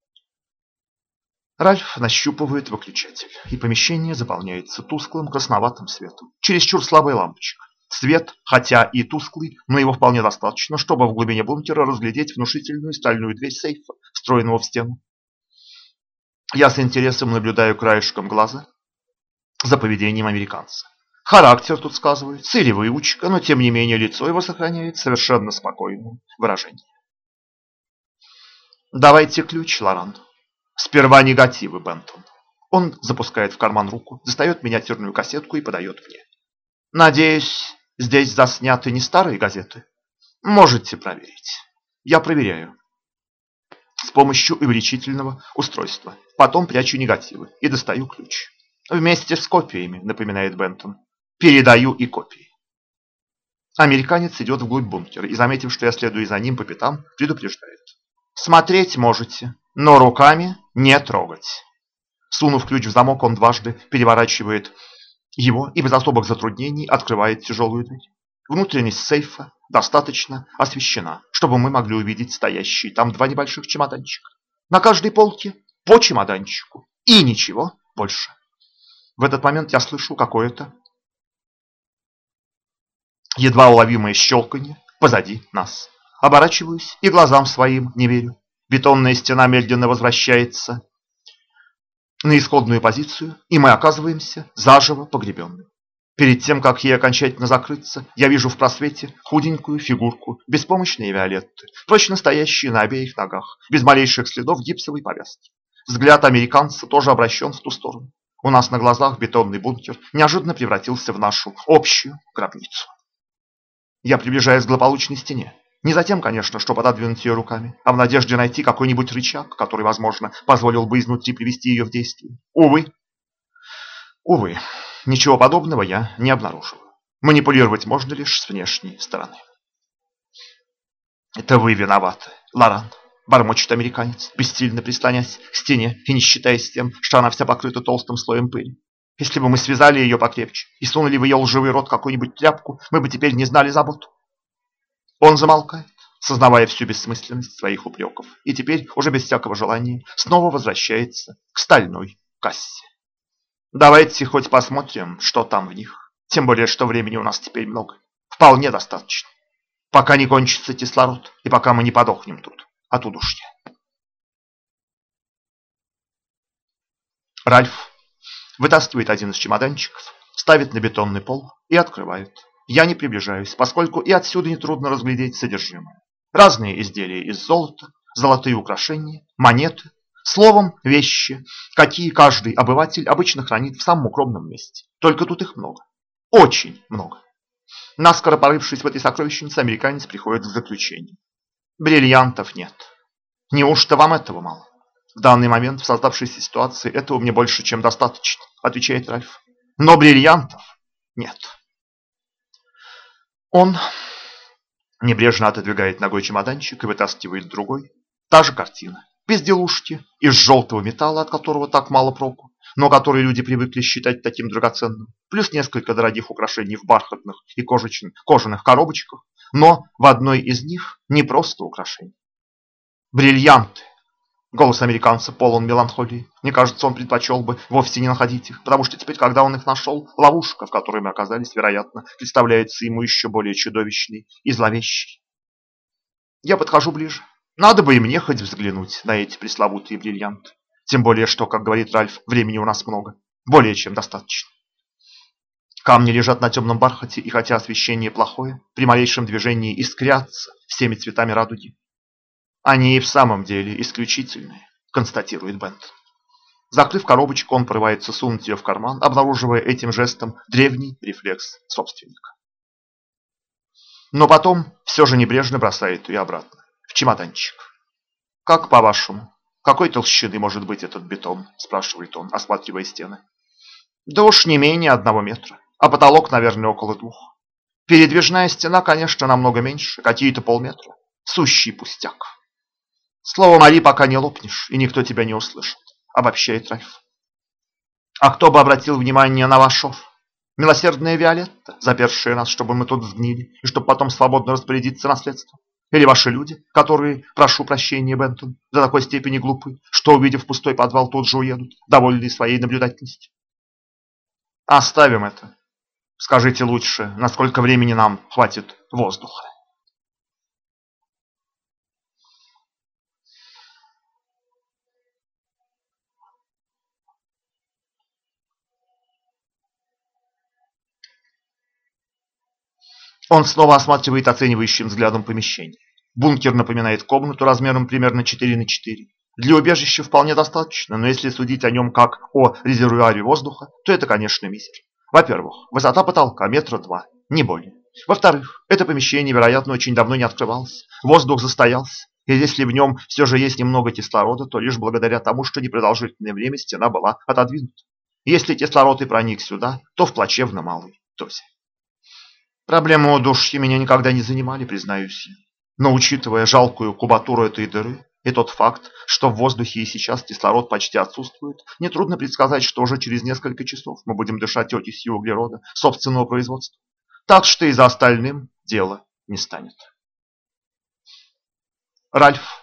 A: Ральф нащупывает выключатель, и помещение заполняется тусклым красноватым светом. Чересчур слабая лампочка. Свет, хотя и тусклый, но его вполне достаточно, чтобы в глубине бункера разглядеть внушительную стальную дверь сейфа, встроенного в стену. Я с интересом наблюдаю краешком глаза за поведением американца. Характер тут сказывается, или выучка, но тем не менее лицо его сохраняет совершенно спокойное выражение. Давайте ключ, Лоран. Сперва негативы, Бентон. Он запускает в карман руку, достает миниатюрную кассетку и подает мне. Надеюсь, здесь засняты не старые газеты? Можете проверить. Я проверяю. С помощью увеличительного устройства. Потом прячу негативы и достаю ключ. Вместе с копиями, напоминает Бентон. Передаю и копии. Американец идет вглубь бункера и, заметив, что я следую за ним по пятам, предупреждает. Смотреть можете, но руками не трогать. Сунув ключ в замок, он дважды переворачивает его и без особых затруднений открывает тяжелую дверь. Внутренность сейфа достаточно освещена, чтобы мы могли увидеть стоящие там два небольших чемоданчика. На каждой полке по чемоданчику и ничего больше. В этот момент я слышу какое-то едва уловимое щелканье позади нас. Оборачиваюсь и глазам своим не верю. Бетонная стена медленно возвращается на исходную позицию, и мы оказываемся заживо погребенными. Перед тем, как ей окончательно закрыться, я вижу в просвете худенькую фигурку беспомощной Виолетты, прочно стоящей на обеих ногах, без малейших следов гипсовой повязки. Взгляд американца тоже обращен в ту сторону. У нас на глазах бетонный бункер неожиданно превратился в нашу общую гробницу. Я приближаюсь к злополучной стене. Не затем, конечно, чтобы отодвинуть ее руками, а в надежде найти какой-нибудь рычаг, который, возможно, позволил бы изнутри привести ее в действие. Увы, ничего подобного я не обнаруживаю. Манипулировать можно лишь с внешней стороны. «Это вы виноваты, Лоран», — бормочет американец, бессильно прислонясь к стене и не считаясь тем, что она вся покрыта толстым слоем пыли. «Если бы мы связали ее покрепче и сунули в ее лживый рот какую-нибудь тряпку, мы бы теперь не знали заботу». Он замолкает, сознавая всю бессмысленность своих упреков, и теперь, уже без всякого желания, снова возвращается к стальной кассе. «Давайте хоть посмотрим, что там в них. Тем более, что времени у нас теперь много. Вполне достаточно. Пока не кончится кислород, и пока мы не подохнем тут от удушья». Ральф вытаскивает один из чемоданчиков, ставит на бетонный пол и открывает. Я не приближаюсь, поскольку и отсюда нетрудно разглядеть содержимое. Разные изделия из золота, золотые украшения, монеты, словом, вещи, какие каждый обыватель обычно хранит в самом укромном месте. Только тут их много. Очень много. Наскоро порывшись в этой сокровищнице, американец приходит к заключению. Бриллиантов нет. Неужто вам этого мало? В данный момент в создавшейся ситуации этого мне больше, чем достаточно, отвечает Ральф. Но бриллиантов нет. Он небрежно отодвигает ногой чемоданчик и вытаскивает другой. Та же картина. Безделушки из желтого металла, от которого так мало проку, но который люди привыкли считать таким драгоценным. Плюс несколько дорогих украшений в бархатных и кожаных коробочках. Но в одной из них не просто украшения. Бриллианты. Голос американца полон меланхолии. Мне кажется, он предпочел бы вовсе не находить их, потому что теперь, когда он их нашел, ловушка, в которой мы оказались, вероятно, представляется ему еще более чудовищной и зловещей. Я подхожу ближе. Надо бы и мне хоть взглянуть на эти пресловутые бриллианты. Тем более, что, как говорит Ральф, времени у нас много. Более чем достаточно. Камни лежат на темном бархате, и хотя освещение плохое, при малейшем движении искрятся всеми цветами радуги. Они и в самом деле исключительные, констатирует Бентон. Закрыв коробочку, он порывается сунуть ее в карман, обнаруживая этим жестом древний рефлекс собственника. Но потом все же небрежно бросает ее обратно, в чемоданчик. «Как по-вашему, какой толщины может быть этот бетон?» – спрашивает он, осматривая стены. «Да уж не менее 1 метра, а потолок, наверное, около 2. Передвижная стена, конечно, намного меньше, какие-то полметра. Сущий пустяк. Слово «Мари» пока не лопнешь, и никто тебя не услышит», — обобщает Ральф. «А кто бы обратил внимание на ваш шов? Милосердная Виолетта, запершая нас, чтобы мы тут сгнили, и чтобы потом свободно распорядиться наследством? Или ваши люди, которые, прошу прощения, Бентон, до такой степени глупы, что, увидев пустой подвал, тут же уедут, довольные своей наблюдательностью?» «Оставим это. Скажите лучше, насколько времени нам хватит воздуха?» Он снова осматривает оценивающим взглядом помещение. Бункер напоминает комнату размером примерно 4 на 4. Для убежища вполне достаточно, но если судить о нем как о резервуаре воздуха, то это, конечно, мизер. Во-первых, высота потолка 1,2 метра, не более. Во-вторых, это помещение, вероятно, очень давно не открывалось. Воздух застоялся, и если в нем все же есть немного кислорода, то лишь благодаря тому, что непродолжительное время стена была отодвинута. Если кислород и проник сюда, то в плачевно малой дозе. Проблемы удушья меня никогда не занимали, признаюсь я. Но учитывая жалкую кубатуру этой дыры и тот факт, что в воздухе и сейчас кислород почти отсутствует, нетрудно предсказать, что уже через несколько часов мы будем дышать окисью углерода собственного производства. Так что и за остальным дело не станет. Ральф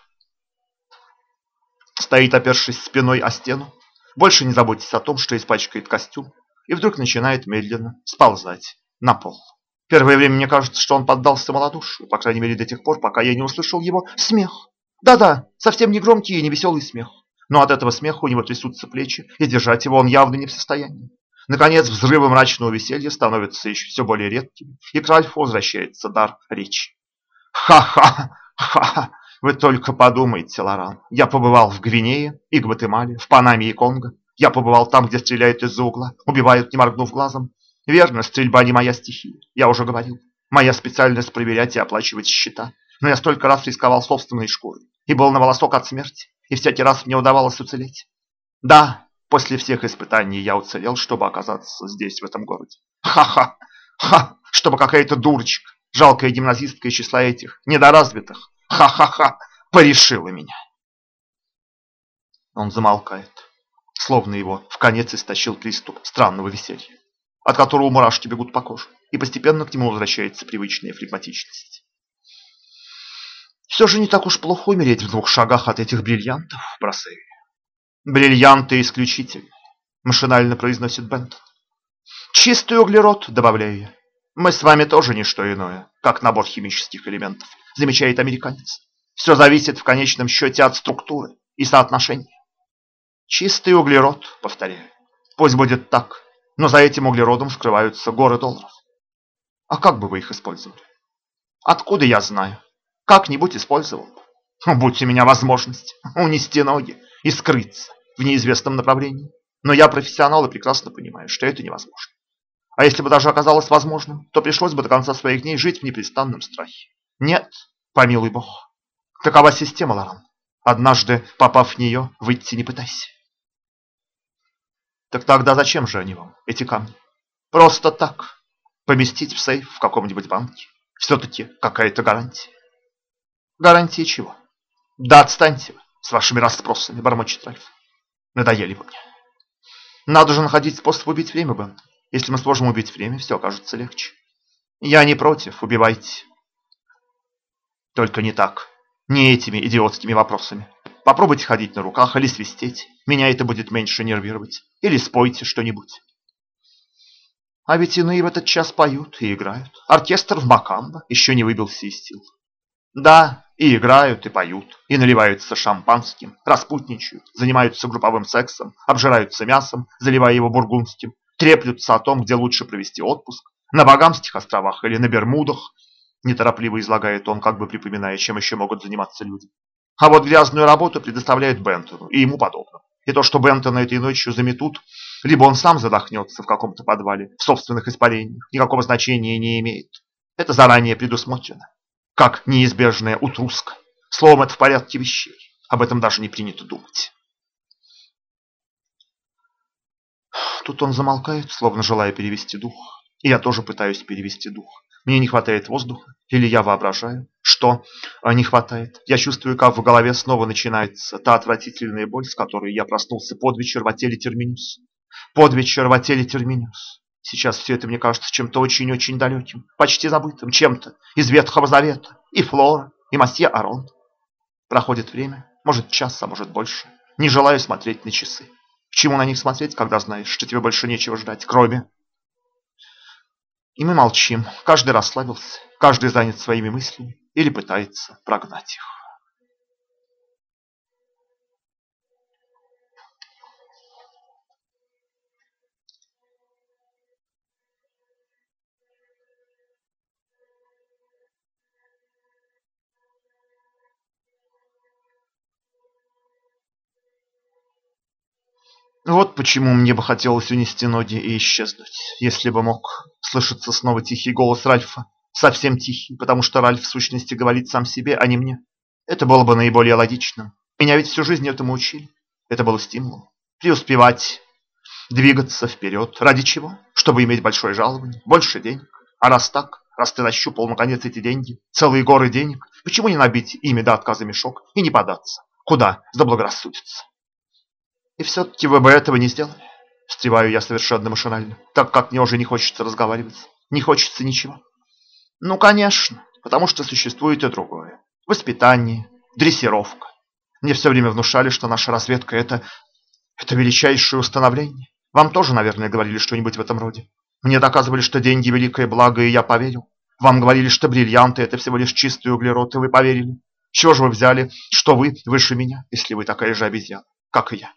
A: стоит, опершись спиной о стену, больше не заботясь о том, что испачкает костюм, и вдруг начинает медленно сползать на пол. Первое время мне кажется, что он поддался малодушию, по крайней мере до тех пор, пока я не услышал его смех. Да-да, совсем не громкий и не веселый смех. Но от этого смеха у него трясутся плечи, и держать его он явно не в состоянии. Наконец, взрывы мрачного веселья становятся еще все более редкими, и к Ральфу возвращается дар речи. Ха-ха! Ха-ха! Вы только подумайте, Лоран. Я побывал в Гвинее и Гватемале, в Панаме и Конго. Я побывал там, где стреляют из-за угла, убивают, не моргнув глазом. Верно, стрельба не моя стихия, я уже говорил. Моя специальность проверять и оплачивать счета. Но я столько раз рисковал собственной шкурой и был на волосок от смерти, и всякий раз мне удавалось уцелеть. Да, после всех испытаний я уцелел, чтобы оказаться здесь, в этом городе. Ха-ха! Ха! Чтобы какая-то дурочка, жалкая гимназистка из числа этих недоразвитых, ха-ха-ха, порешила меня. Он замолкает, словно его вконец истощил приступ странного веселья, от которого мурашки бегут по коже, и постепенно к нему возвращается привычная флегматичность. Все же не так уж плохо умереть в 2 шагах от этих бриллиантов, бросаю. Бриллианты исключительны, машинально произносит Бентон. Чистый углерод, добавляю я. Мы с вами тоже не что иное, как набор химических элементов, замечает американец. Все зависит в конечном счете от структуры и соотношения. Чистый углерод, повторяю. Пусть будет так, но за этим углеродом скрываются горы долларов. А как бы вы их использовали? Откуда я знаю? Как-нибудь использовал бы. Будь у меня возможность унести ноги и скрыться в неизвестном направлении. Но я профессионал и прекрасно понимаю, что это невозможно. А если бы даже оказалось возможным, то пришлось бы до конца своих дней жить в непрестанном страхе. Нет, помилуй Бог. Такова система, Лоран. Однажды, попав в нее, выйти не пытайся. Так тогда зачем же они вам, эти камни? Просто так. Поместить в сейф в каком-нибудь банке. Все-таки какая-то гарантия. Гарантии чего? Да отстаньте вы с вашими расспросами, бормочет Ральф. Надоели вы мне. Надо же находить способ убить время, Бен. Если мы сможем убить время, все окажется легче. Я не против, убивайте. Только не так. Не этими идиотскими вопросами. Попробуйте ходить на руках или свистеть. Меня это будет меньше нервировать. Или спойте что-нибудь. А ведь иные в этот час поют и играют. Оркестр в Макамбо еще не выбился из сил. Да, и играют, и поют, и наливаются шампанским, распутничают, занимаются групповым сексом, обжираются мясом, заливая его бургундским, треплются о том, где лучше провести отпуск, на Багамских островах или на Бермудах, неторопливо излагает он, как бы припоминая, чем еще могут заниматься люди. А вот грязную работу предоставляют Бентону и ему подобным. И то, что Бентона этой ночью заметут, либо он сам задохнется в каком-то подвале, в собственных испарениях, никакого значения не имеет. Это заранее предусмотрено. Как неизбежная утруска. Словом, это в порядке вещей. Об этом даже не принято думать. Тут он замолкает, словно желая перевести дух. И я тоже пытаюсь перевести дух. Мне не хватает воздуха, или я воображаю, что не хватает. Я чувствую, как в голове снова начинается та отвратительная боль, с которой я проснулся под вечер в отеле Терминус. Под вечер в отеле Терминус. Сейчас все это мне кажется чем-то очень-очень далеким, почти забытым, чем-то из Ветхого Завета, и Флора, и Масье Арон. Проходит время, может час, а может больше. Не желаю смотреть на часы. К чему на них смотреть, когда знаешь, что тебе больше нечего ждать, кроме... И мы молчим, каждый расслабился, каждый занят своими мыслями или пытается прогнать их. Вот почему мне бы хотелось унести ноги и исчезнуть, если бы мог. Слышится снова тихий голос Ральфа, совсем тихий, потому что Ральф в сущности говорит сам себе, а не мне. Это было бы наиболее логичным. Меня ведь всю жизнь этому учили. Это было стимулом. Преуспевать Двигаться вперед. Ради чего? Чтобы иметь большое жалование, больше денег. А раз так, раз ты нащупал наконец эти деньги, целые горы денег, почему не набить ими до отказа мешок и не податься? Куда заблагорассудится? И все-таки вы бы этого не сделали. Встреваю я совершенно машинально, так как мне уже не хочется разговаривать, не хочется ничего. Ну, конечно, потому что существует и другое. Воспитание, дрессировка. Мне все время внушали, что наша разведка это величайшее установление. Вам тоже, наверное, говорили что-нибудь в этом роде. Мне доказывали, что деньги – великое благо, и я поверил. Вам говорили, что бриллианты – это всего лишь чистый углерод, и вы поверили. Чего же вы взяли, что вы выше меня, если вы такая же обезьяна, как и я?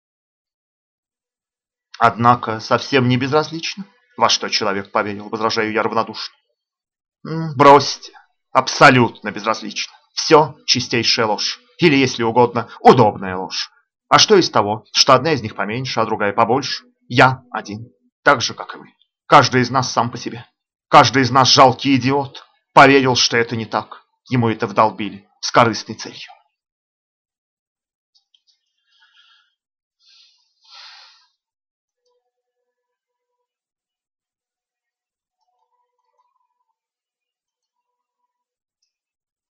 A: Однако совсем не безразлично, во что человек поверил, возражаю я равнодушно. Бросьте, абсолютно безразлично. Все чистейшая ложь, или, если угодно, удобная ложь. А что из того, что одна из них поменьше, а другая побольше? Я один, так же, как и вы. Каждый из нас сам по себе. Каждый из нас жалкий идиот. Поверил, что это не так. Ему это вдолбили с корыстной целью.